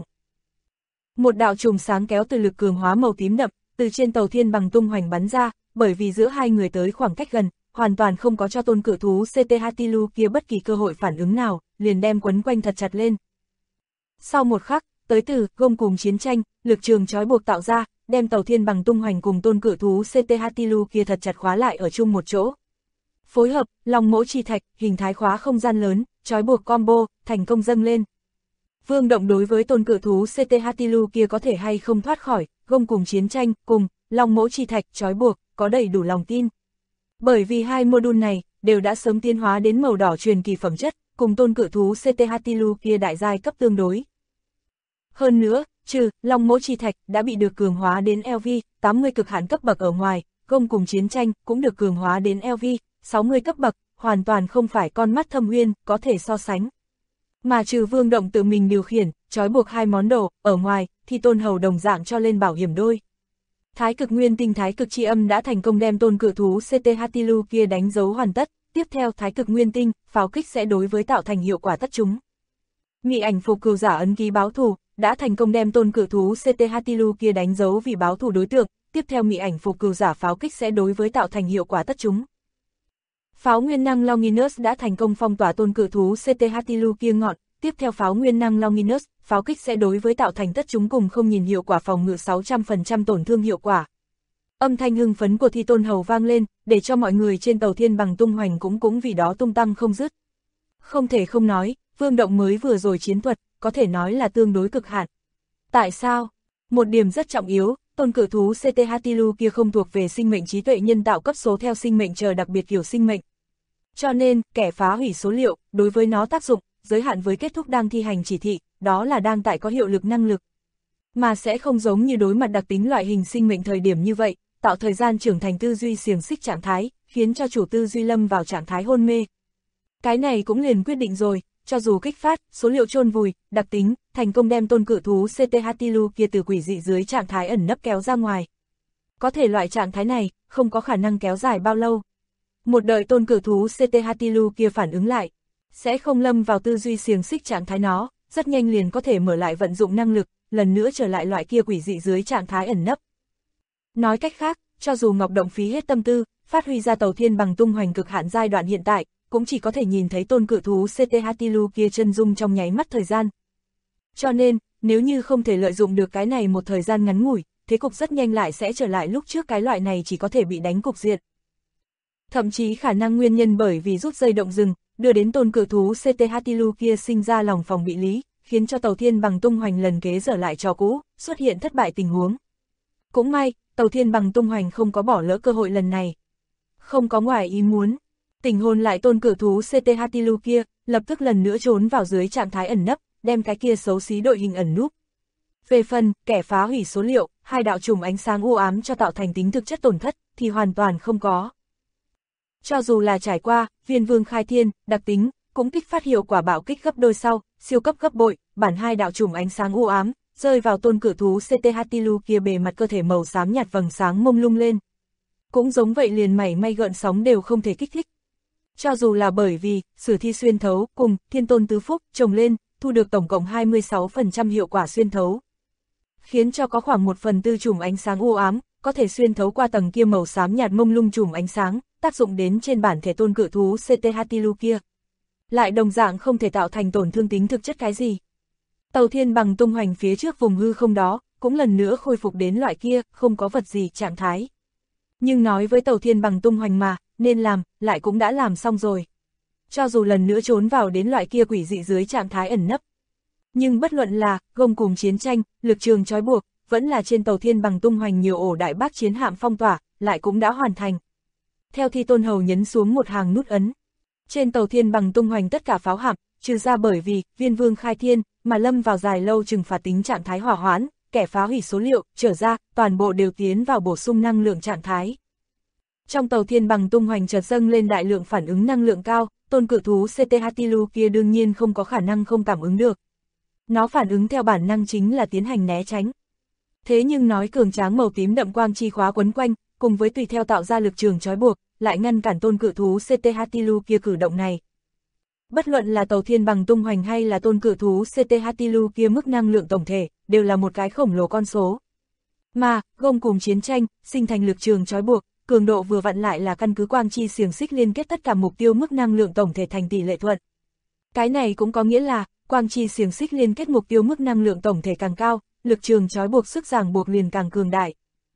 Một đạo chùm sáng kéo từ lực cường hóa màu tím đậm, từ trên tàu thiên bằng tung hoành bắn ra, bởi vì giữa hai người tới khoảng cách gần, hoàn toàn không có cho tôn cự thú CT Hatilu kia bất kỳ cơ hội phản ứng nào, liền đem quấn quanh thật chặt lên. Sau một khắc, tới từ gông cùng chiến tranh, lực trường trói buộc tạo ra, đem tàu thiên bằng tung hoành cùng tôn cự thú CT Hatilu kia thật chặt khóa lại ở chung một chỗ. Phối hợp, lòng mỗ chi thạch, hình thái khóa không gian lớn, trói buộc combo, thành công dâng lên. Vương Động đối với tôn cự thú CT Hatilu kia có thể hay không thoát khỏi, gông cùng chiến tranh, cùng, lòng mỗ chi thạch, trói buộc, có đầy đủ lòng tin. Bởi vì hai module này, đều đã sớm tiến hóa đến màu đỏ truyền kỳ phẩm chất, cùng tôn cự thú CT Hatilu kia đại giai cấp tương đối. Hơn nữa, trừ, lòng mỗ chi thạch đã bị được cường hóa đến LV, 80 cực hạn cấp bậc ở ngoài, gông cùng chiến tranh cũng được cường hóa đến LV, 60 cấp bậc, hoàn toàn không phải con mắt thâm uyên có thể so sánh. Mà trừ Vương Động tự mình điều khiển, trói buộc hai món đồ, ở ngoài, thì tôn hầu đồng dạng cho lên bảo hiểm đôi. Thái cực nguyên tinh thái cực chi âm đã thành công đem tôn cự thú CT Hatilu kia đánh dấu hoàn tất, tiếp theo thái cực nguyên tinh, pháo kích sẽ đối với tạo thành hiệu quả tất chúng. Mị ảnh phục cừu giả ấn ký báo thù, đã thành công đem tôn cự thú CT Hatilu kia đánh dấu vì báo thù đối tượng, tiếp theo mị ảnh phục cừu giả pháo kích sẽ đối với tạo thành hiệu quả tất chúng. Pháo nguyên năng Longinus đã thành công phong tỏa tôn cự thú CT Hatilu kia ngọn, tiếp theo pháo nguyên năng Longinus, pháo kích sẽ đối với tạo thành tất chúng cùng không nhìn hiệu quả phòng ngự 600% tổn thương hiệu quả. Âm thanh hưng phấn của Thi Tôn Hầu vang lên, để cho mọi người trên tàu thiên bằng tung hoành cũng vì đó tung tăng không dứt. Không thể không nói, Vương Động mới vừa rồi chiến thuật, có thể nói là tương đối cực hạn. Tại sao? Một điểm rất trọng yếu, tôn cự thú CT Hatilu kia không thuộc về sinh mệnh trí tuệ nhân tạo cấp số theo sinh mệnh chờ đặc biệt kiểu sinh mệnh. Cho nên, kẻ phá hủy số liệu, đối với nó tác dụng, giới hạn với kết thúc đang thi hành chỉ thị, đó là đang tại có hiệu lực năng lực. Mà sẽ không giống như đối mặt đặc tính loại hình sinh mệnh thời điểm như vậy, tạo thời gian trưởng thành tư duy xiềng xích trạng thái, khiến cho chủ tư duy lâm vào trạng thái hôn mê. Cái này cũng liền quyết định rồi, cho dù kích phát, số liệu chôn vùi, đặc tính, thành công đem tôn cự thú CT Hatilu kia từ quỷ dị dưới trạng thái ẩn nấp kéo ra ngoài. Có thể loại trạng thái này, không có khả năng kéo dài bao lâu. Một đợi tôn cự thú CT Hatilu kia phản ứng lại, sẽ không lâm vào tư duy xiềng xích trạng thái nó, rất nhanh liền có thể mở lại vận dụng năng lực, lần nữa trở lại loại kia quỷ dị dưới trạng thái ẩn nấp. Nói cách khác, cho dù Ngọc Động phí hết tâm tư, phát huy ra tàu thiên bằng tung hoành cực hạn giai đoạn hiện tại, cũng chỉ có thể nhìn thấy tôn cự thú CT Hatilu kia chân dung trong nháy mắt thời gian. Cho nên, nếu như không thể lợi dụng được cái này một thời gian ngắn ngủi, thế cục rất nhanh lại sẽ trở lại lúc trước cái loại này chỉ có thể bị đánh cục diện. Thậm chí khả năng nguyên nhân bởi vì rút dây động rừng, đưa đến tôn cự thú CT Hatilu kia sinh ra lòng phòng bị lý, khiến cho tàu thiên bằng tung hoành lần kế dở lại trò cũ, xuất hiện thất bại tình huống. Cũng may, tàu thiên bằng tung hoành không có bỏ lỡ cơ hội lần này. Không có ngoài ý muốn, tình hồn lại tôn cự thú CT Hatilu kia, lập tức lần nữa trốn vào dưới trạng thái ẩn nấp, đem cái kia xấu xí đội hình ẩn núp. Về phần, kẻ phá hủy số liệu, hai đạo trùm ánh sáng u ám cho tạo thành tính thực chất tổn thất, thì hoàn toàn không có. Cho dù là trải qua, viên vương khai thiên, đặc tính, cũng kích phát hiệu quả bạo kích gấp đôi sau, siêu cấp gấp bội, bản hai đạo trùm ánh sáng u ám, rơi vào tôn cự thú CT Hatilu kia bề mặt cơ thể màu xám nhạt vầng sáng mông lung lên. Cũng giống vậy liền mảy may gợn sóng đều không thể kích thích. Cho dù là bởi vì, sử thi xuyên thấu, cùng, thiên tôn tứ phúc, chồng lên, thu được tổng cộng 26% hiệu quả xuyên thấu. Khiến cho có khoảng 1/4 chùm ánh sáng u ám, có thể xuyên thấu qua tầng kia màu xám nhạt mông lung chùm ánh sáng, tác dụng đến trên bản thể tôn cự thú CT Hatilu kia. Lại đồng dạng không thể tạo thành tổn thương tính thực chất cái gì. Tàu thiên bằng tung hoành phía trước vùng hư không đó, cũng lần nữa khôi phục đến loại kia, không có vật gì trạng thái. Nhưng nói với tàu thiên bằng tung hoành mà, nên làm, lại cũng đã làm xong rồi. Cho dù lần nữa trốn vào đến loại kia quỷ dị dưới trạng thái ẩn nấp. Nhưng bất luận là, gông cùng chiến tranh, lực trường trói buộc, vẫn là trên tàu thiên bằng tung hoành nhiều ổ đại bác chiến hạm phong tỏa, lại cũng đã hoàn thành. Theo Thi Tôn Hầu nhấn xuống một hàng nút ấn. Trên tàu thiên bằng tung hoành tất cả pháo hạm, trừ ra bởi vì Viên Vương khai thiên mà lâm vào dài lâu trừng phạt tính trạng thái hỏa hoãn, kẻ phá hủy số liệu, trở ra, toàn bộ đều tiến vào bổ sung năng lượng trạng thái. Trong tàu thiên bằng tung hoành chợt dâng lên đại lượng phản ứng năng lượng cao, tôn cự thú CT-Hatilu kia đương nhiên không có khả năng không cảm ứng được. Nó phản ứng theo bản năng chính là tiến hành né tránh. Thế nhưng nói cường tráng màu tím đậm quang chi khóa quấn quanh, cùng với tùy theo tạo ra lực trường trói buộc, lại ngăn cản tôn cự thú CT-Hatilu kia cử động này. Bất luận là tàu thiên bằng tung hoành hay là tôn cự thú CT-Hatilu kia mức năng lượng tổng thể, đều là một cái khổng lồ con số. Mà, gông cùng chiến tranh, sinh thành lực trường trói buộc, cường độ vừa vặn lại là căn cứ quang chi xiềng xích liên kết tất cả mục tiêu mức năng lượng tổng thể thành tỷ lệ thuận. Cái này cũng có nghĩa là, quang chi xiềng xích liên kết mục tiêu mức năng lượng tổng thể càng cao, lực trường trói buộc sức ràng buộc liền càng cường đại.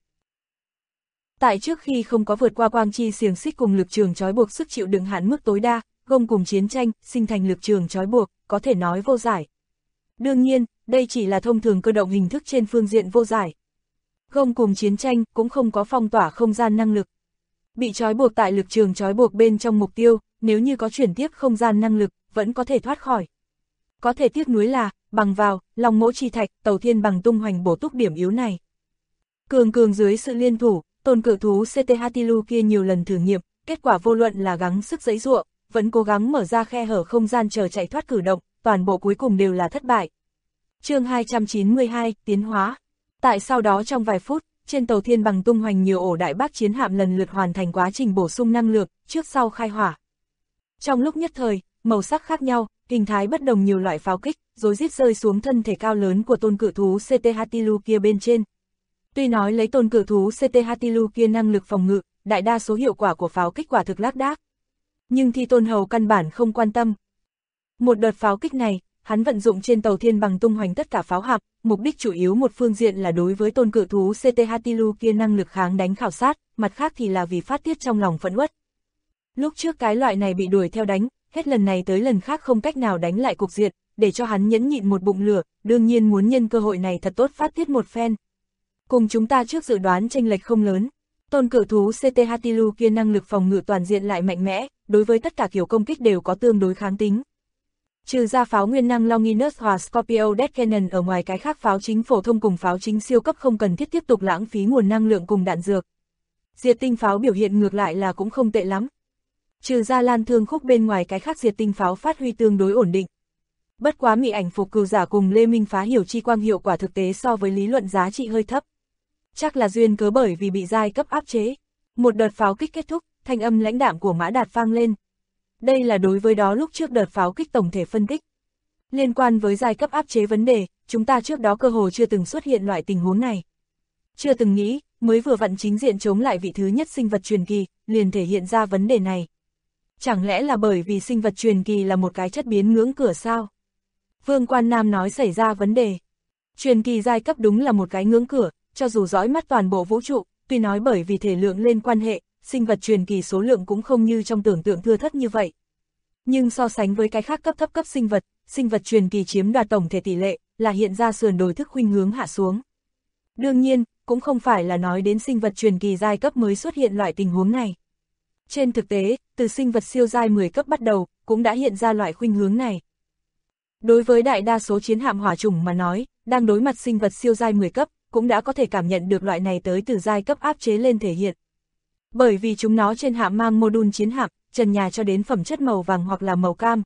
Tại trước khi không có vượt qua quang chi xiềng xích cùng lực trường trói buộc sức chịu đựng hạn mức tối đa, gông cùng chiến tranh, sinh thành lực trường trói buộc, có thể nói vô giải. Đương nhiên, đây chỉ là thông thường cơ động hình thức trên phương diện vô giải. Gông cùng chiến tranh cũng không có phong tỏa không gian năng lực. Bị trói buộc tại lực trường trói buộc bên trong mục tiêu, nếu như có chuyển tiếp không gian năng lực, vẫn có thể thoát khỏi. Có thể tiếc nuối là, bằng vào, Long Mẫu Chi Thạch, tàu thiên bằng tung hoành bổ túc điểm yếu này. Cường dưới sự liên thủ, tôn cự thú CT-Hatilu kia nhiều lần thử nghiệm, kết quả vô luận là gắng sức giãy giụa, vẫn cố gắng mở ra khe hở không gian chờ chạy thoát cử động, toàn bộ cuối cùng đều là thất bại. Chương 292, tiến hóa. Tại sau đó trong vài phút, trên tàu thiên bằng tung hoành nhiều ổ đại bác chiến hạm lần lượt hoàn thành quá trình bổ sung năng lượng, trước sau khai hỏa. Trong lúc nhất thời, màu sắc khác nhau, hình thái bất đồng nhiều loại pháo kích, rối rít rơi xuống thân thể cao lớn của tôn cự thú CT-Hatilu kia bên trên. Tuy nói lấy tôn cự thú CT-Hatilu kia năng lực phòng ngự, đại đa số hiệu quả của pháo kích quả thực lác đác. Nhưng Thi Tôn Hầu căn bản không quan tâm. Một đợt pháo kích này, hắn vận dụng trên tàu thiên bằng tung hoành tất cả pháo hạm, mục đích chủ yếu một phương diện là đối với tôn cự thú CT-Hatilu kia năng lực kháng đánh khảo sát, mặt khác thì là vì phát tiết trong lòng phẫn uất. Lúc trước cái loại này bị đuổi theo đánh, hết lần này tới lần khác không cách nào đánh lại cục diện, để cho hắn nhẫn nhịn một bụng lửa, đương nhiên muốn nhân cơ hội này thật tốt phát tiết một phen. Cùng chúng ta trước dự đoán chênh lệch không lớn, tôn cự thú CT-Hatilu kia năng lực phòng ngự toàn diện lại mạnh mẽ, đối với tất cả kiểu công kích đều có tương đối kháng tính. Trừ ra pháo nguyên năng Longinus hoặc Scorpio Death Cannon ở ngoài cái khác pháo chính phổ thông cùng pháo chính siêu cấp không cần thiết tiếp tục lãng phí nguồn năng lượng cùng đạn dược. Diệt tinh pháo biểu hiện ngược lại là cũng không tệ lắm. Trừ ra lan thương khúc bên ngoài cái khác diệt tinh pháo phát huy tương đối ổn định. Bất quá Mị Ảnh Phục Cừu Giả cùng Lê Minh Phá Hiểu Chi Quang hiệu quả thực tế so với lý luận giá trị hơi thấp. Chắc là duyên cớ bởi vì bị giai cấp áp chế. Một đợt pháo kích kết thúc, thanh âm lãnh đạm của Mã Đạt vang lên. Đây là đối với đó lúc trước đợt pháo kích tổng thể phân tích. Liên quan với giai cấp áp chế vấn đề, chúng ta trước đó cơ hồ chưa từng xuất hiện loại tình huống này. Chưa từng nghĩ, mới vừa vặn chính diện chống lại vị thứ nhất sinh vật truyền kỳ, liền thể hiện ra vấn đề này. Chẳng lẽ là bởi vì sinh vật truyền kỳ là một cái chất biến ngưỡng cửa sao? Vương Quan Nam nói xảy ra vấn đề. Truyền kỳ giai cấp đúng là một cái ngưỡng cửa, cho dù dõi mắt toàn bộ vũ trụ, tuy nói bởi vì thể lượng lên quan hệ, sinh vật truyền kỳ số lượng cũng không như trong tưởng tượng thưa thất như vậy. Nhưng so sánh với cái khác cấp sinh vật truyền kỳ chiếm đoạt tổng thể tỷ lệ, là hiện ra sườn đồi thức khuynh hướng hạ xuống. Đương nhiên, cũng không phải là nói đến sinh vật truyền kỳ giai cấp mới xuất hiện loại tình huống này. Trên thực tế, từ sinh vật siêu giai 10 cấp bắt đầu, cũng đã hiện ra loại khuynh hướng này. Đối với đại đa số chiến hạm hỏa chủng mà nói, đang đối mặt sinh vật siêu giai 10 cấp, cũng đã có thể cảm nhận được loại này tới từ giai cấp áp chế lên thể hiện. Bởi vì chúng nó trên hạm mang mô-đun chiến hạm, trần nhà cho đến phẩm chất màu vàng hoặc là màu cam.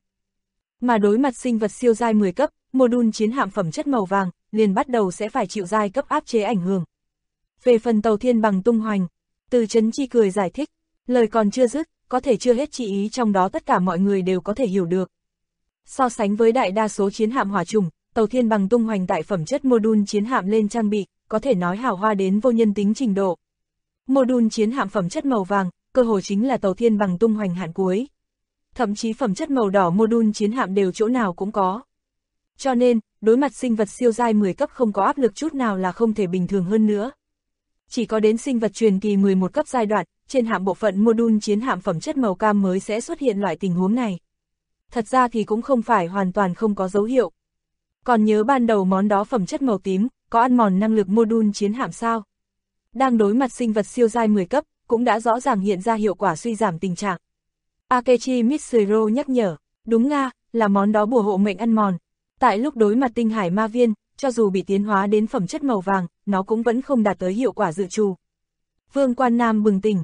Mà đối mặt sinh vật siêu giai 10 cấp, mô-đun chiến hạm phẩm chất màu vàng, liền bắt đầu sẽ phải chịu giai cấp áp chế ảnh hưởng. Về phần tàu thiên bằng tung hoành, Từ Chấn Chi cười giải thích, lời còn chưa dứt, có thể chưa hết chi ý trong đó tất cả mọi người đều có thể hiểu được. So sánh với đại đa số chiến hạm hỏa chủng, tàu thiên bằng tung hoành tại phẩm chất mô-đun chiến hạm lên trang bị, có thể nói hào hoa đến vô nhân tính trình độ. Mô-đun chiến hạm phẩm chất màu vàng, cơ hồ chính là tàu thiên bằng tung hoành hạn cuối. Thậm chí phẩm chất màu đỏ mô-đun chiến hạm đều chỗ nào cũng có. Cho nên, đối mặt sinh vật siêu giai 10 cấp không có áp lực chút nào là không thể bình thường hơn nữa. Chỉ có đến sinh vật truyền kỳ 11 cấp giai đoạn, trên hạm bộ phận mô-đun chiến hạm phẩm chất màu cam mới sẽ xuất hiện loại tình huống này. Thật ra thì cũng không phải hoàn toàn không có dấu hiệu. Còn nhớ ban đầu món đó phẩm chất màu tím, có ăn mòn năng lực mô-đun chiến hạm sao? Đang đối mặt sinh vật siêu giai 10 cấp, cũng đã rõ ràng hiện ra hiệu quả suy giảm tình trạng. Akechi Mitsuru nhắc nhở, đúng nga, là món đó bùa hộ mệnh ăn mòn. Tại lúc đối mặt tinh hải ma viên, cho dù bị tiến hóa đến phẩm chất màu vàng, nó cũng vẫn không đạt tới hiệu quả dự trù. Vương Quan Nam bừng tỉnh.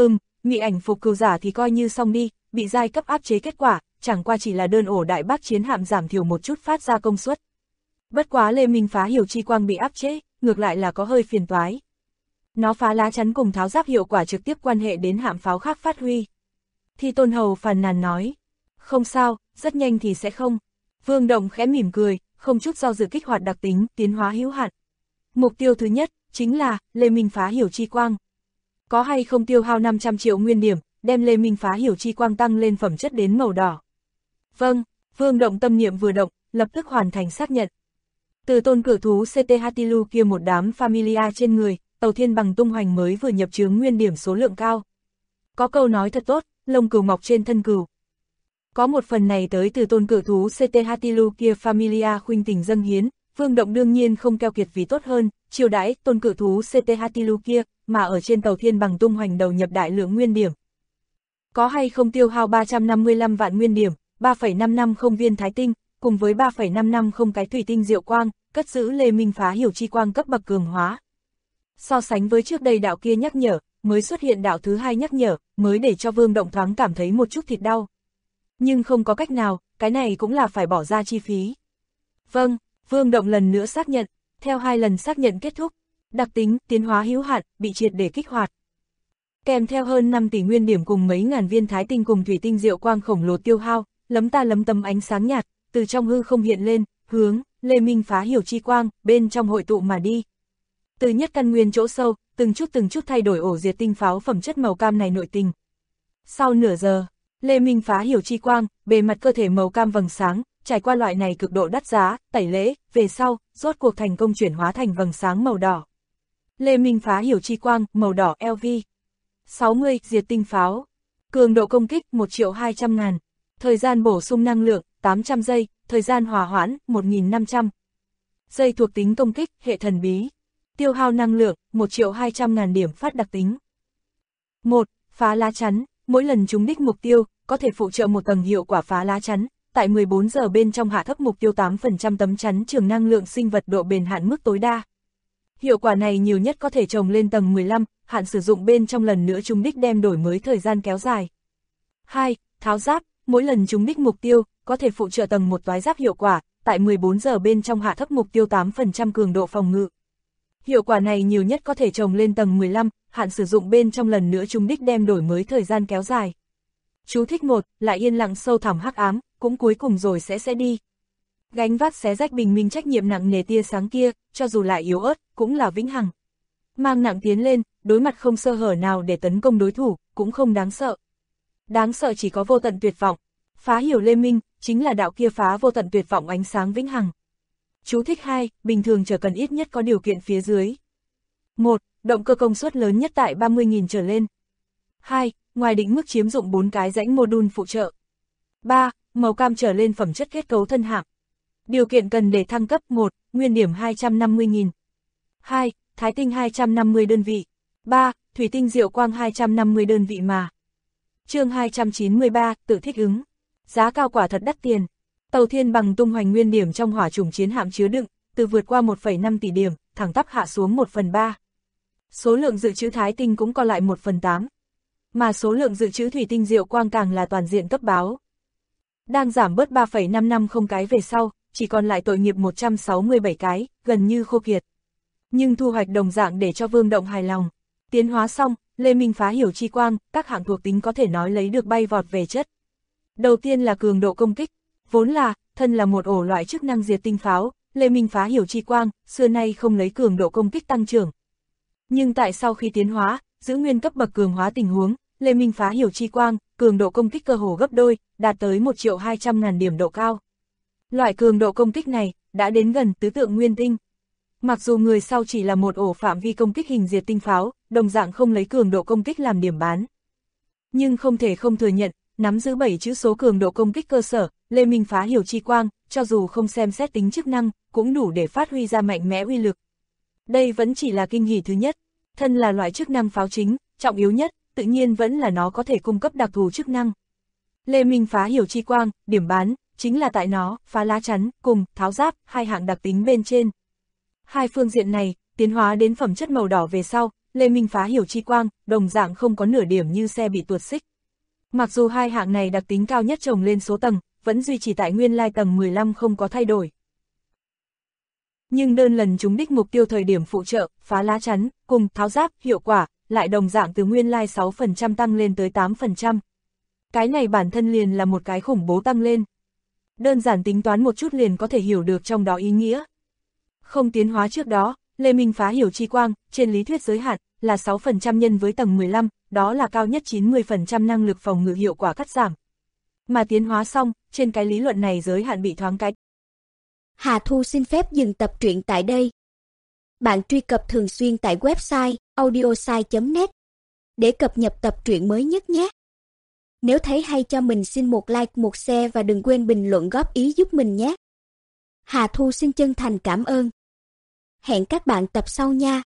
Mị ảnh phục cừu giả thì coi như xong đi, bị giai cấp áp chế kết quả, chẳng qua chỉ là đơn ổ đại bác chiến hạm giảm thiểu một chút phát ra công suất. Bất quá Lê Minh phá hiểu chi quang bị áp chế, ngược lại là có hơi phiền toái. Nó phá lá chắn cùng tháo giáp hiệu quả trực tiếp quan hệ đến hạm pháo khác phát huy. Thi Tôn Hầu phàn nàn nói, không sao, rất nhanh thì sẽ không. Vương Động khẽ mỉm cười, không chút do dự kích hoạt đặc tính, tiến hóa hữu hạn. Mục tiêu thứ nhất, chính là, Lê Minh phá hiểu chi quang. Có hay không tiêu hao 500 triệu nguyên điểm, đem Lê Minh phá hiểu chi quang tăng lên phẩm chất đến màu đỏ. Vâng, Vương Động tâm niệm vừa động, lập tức hoàn thành xác nhận. Từ tôn cử thú CT Hatilu kia một đám familia trên người, tàu thiên bằng tung hoành mới vừa nhập chướng nguyên điểm số lượng cao. Có câu nói thật tốt, lông cừu mọc trên thân cừu. Có một phần này tới từ tôn cử thú CT Hatilu kia familia khuynh tình dâng hiến, Vương Động đương nhiên không keo kiệt vì tốt hơn, chiêu đãi tôn cử thú CT Hatilu kia, mà ở trên tàu thiên bằng tung hoành đầu nhập đại lượng nguyên điểm. Có hay không tiêu hao 355 vạn nguyên điểm, 3,550 viên thái tinh, cùng với 3,550 cái thủy tinh diệu quang, cất giữ Lê Minh phá hiểu chi quang cấp bậc cường hóa. So sánh với trước đây đạo kia nhắc nhở, mới xuất hiện đạo thứ hai nhắc nhở, mới để cho Vương Động thoáng cảm thấy một chút thịt đau. Nhưng không có cách nào, cái này cũng là phải bỏ ra chi phí. Vâng, Vương Động lần nữa xác nhận, theo 2 lần xác nhận kết thúc, đặc tính tiến hóa hữu hạn bị triệt để kích hoạt. Kèm theo hơn 5 tỷ nguyên điểm cùng mấy ngàn viên thái tinh cùng thủy tinh diệu quang khổng lồ tiêu hao, lấm ta lấm tấm ánh sáng nhạt, từ trong hư không hiện lên, hướng Lê Minh phá hiểu chi quang, bên trong hội tụ mà đi. Từ nhất căn nguyên chỗ sâu, từng chút thay đổi ổ diệt tinh pháo phẩm chất màu cam này nội tình. Sau nửa giờ, Lê Minh phá hiểu chi quang, bề mặt cơ thể màu cam vầng sáng, trải qua loại này cực độ đắt giá, tẩy lễ, về sau, rốt cuộc thành công chuyển hóa thành vầng sáng màu đỏ. Lê Minh phá hiểu chi quang, màu đỏ LV. 60, diệt tinh pháo. Cường độ công kích 1.200.000. Thời gian bổ sung năng lượng 800 giây, thời gian hòa hoãn 1.500 giây. Thuộc tính công kích hệ thần bí. Tiêu hao năng lượng 1.200.000 điểm phát đặc tính. 1. Phá lá chắn, mỗi lần trúng đích mục tiêu, có thể phụ trợ một tầng hiệu quả phá lá chắn, tại 14 giờ bên trong hạ thấp mục tiêu 8% tấm chắn trường năng lượng sinh vật độ bền hạn mức tối đa. Hiệu quả này nhiều nhất có thể trồng lên tầng 15, hạn sử dụng bên trong lần nữa trúng đích đem đổi mới thời gian kéo dài. 2. Tháo giáp, mỗi lần trúng đích mục tiêu, có thể phụ trợ tầng 1 toái giáp hiệu quả, tại 14 giờ bên trong hạ thấp mục tiêu 8% cường độ phòng ngự. Hiệu quả này nhiều nhất có thể trồng lên tầng 15, hạn sử dụng bên trong lần nữa trúng đích đem đổi mới thời gian kéo dài. Chú thích 1, lại yên lặng sâu thẳm hắc ám, cũng cuối cùng rồi sẽ đi. Gánh vác xé rách bình minh trách nhiệm nặng nề tia sáng kia, cho dù lại yếu ớt, cũng là vĩnh hằng. Mang nặng tiến lên, đối mặt không sơ hở nào để tấn công đối thủ, cũng không đáng sợ. Đáng sợ chỉ có vô tận tuyệt vọng. Phá hiểu Lê Minh, chính là đạo kia phá vô tận tuyệt vọng ánh sáng vĩnh hằng. Chú thích 2, bình thường chờ cần ít nhất có điều kiện phía dưới. 1. Động cơ công suất lớn nhất tại 30.000 trở lên. 2. Ngoài định mức chiếm dụng 4 cái rãnh mô-đun phụ trợ. 3. Màu cam trở lên phẩm chất kết cấu thân hạm. Điều kiện cần để thăng cấp 1. Nguyên điểm 250.000. 2. Thái tinh 250 đơn vị. 3. Thủy tinh diệu quang 250 đơn vị mà. Chương 293, tự thích ứng. Giá cao quả thật đắt tiền. Tàu thiên bằng tung hoành nguyên điểm trong hỏa chủng chiến hạm chứa đựng, từ vượt qua 1,5 tỷ điểm, thẳng tắp hạ xuống 1/3. Số lượng dự trữ thái tinh cũng co lại 1/8. Mà số lượng dự trữ thủy tinh diệu quang càng là toàn diện cấp báo. Đang giảm bớt 3,550 cái về sau, chỉ còn lại tội nghiệp 167 cái, gần như khô kiệt. Nhưng thu hoạch đồng dạng để cho Vương Động hài lòng. Tiến hóa xong, Lê Minh phá hiểu chi quang, các hạng thuộc tính có thể nói lấy được bay vọt về chất. Đầu tiên là cường độ công kích, vốn là, thân là một ổ loại chức năng diệt tinh pháo, Lê Minh phá hiểu chi quang, xưa nay không lấy cường độ công kích tăng trưởng. Nhưng tại sau khi tiến hóa, giữ nguyên cấp bậc cường hóa tình huống, Lê Minh phá hiểu chi quang, cường độ công kích cơ hồ gấp đôi, đạt tới 1.200.000 điểm độ cao. Loại cường độ công kích này, đã đến gần tứ tượng nguyên tinh. Mặc dù người sau chỉ là một ổ phạm vi công kích hình diệt tinh pháo, đồng dạng không lấy cường độ công kích làm điểm bán. Nhưng không thể không thừa nhận, nắm giữ 7 chữ số cường độ công kích cơ sở, Lê Minh phá hiểu chi quang, cho dù không xem xét tính chức năng, cũng đủ để phát huy ra mạnh mẽ uy lực. Đây vẫn chỉ là kinh hỉ thứ nhất, thân là loại chức năng pháo chính, trọng yếu nhất, tự nhiên vẫn là nó có thể cung cấp đặc thù chức năng. Lê Minh phá hiểu chi quang, điểm bán, chính là tại nó, phá lá chắn, cùng, tháo giáp, hai hạng đặc tính bên trên. Hai phương diện này, tiến hóa đến phẩm chất màu đỏ về sau, Lê Minh phá hiểu chi quang, đồng dạng không có nửa điểm như xe bị tuột xích. Mặc dù hai hạng này đặc tính cao nhất chồng lên số tầng, vẫn duy trì tại nguyên lai tầng 15 không có thay đổi. Nhưng đơn lần trúng đích mục tiêu thời điểm phụ trợ, phá lá chắn, cùng, tháo giáp, hiệu quả, lại đồng dạng từ nguyên lai 6% tăng lên tới 8%. Cái này bản thân liền là một cái khủng bố tăng lên. Đơn giản tính toán một chút liền có thể hiểu được trong đó ý nghĩa. Không tiến hóa trước đó, Lê Minh phá hiểu chi quang, trên lý thuyết giới hạn, là 6% nhân với tầng 15, đó là cao nhất 90% năng lực phòng ngự hiệu quả cắt giảm. Mà tiến hóa xong, trên cái lý luận này giới hạn bị thoáng cái. Hà Thu xin phép dừng tập truyện tại đây. Bạn truy cập thường xuyên tại website audiosai.net để cập nhật tập truyện mới nhất nhé. Nếu thấy hay cho mình xin một like, một share và đừng quên bình luận góp ý giúp mình nhé. Hà Thu xin chân thành cảm ơn. Hẹn các bạn tập sau nha.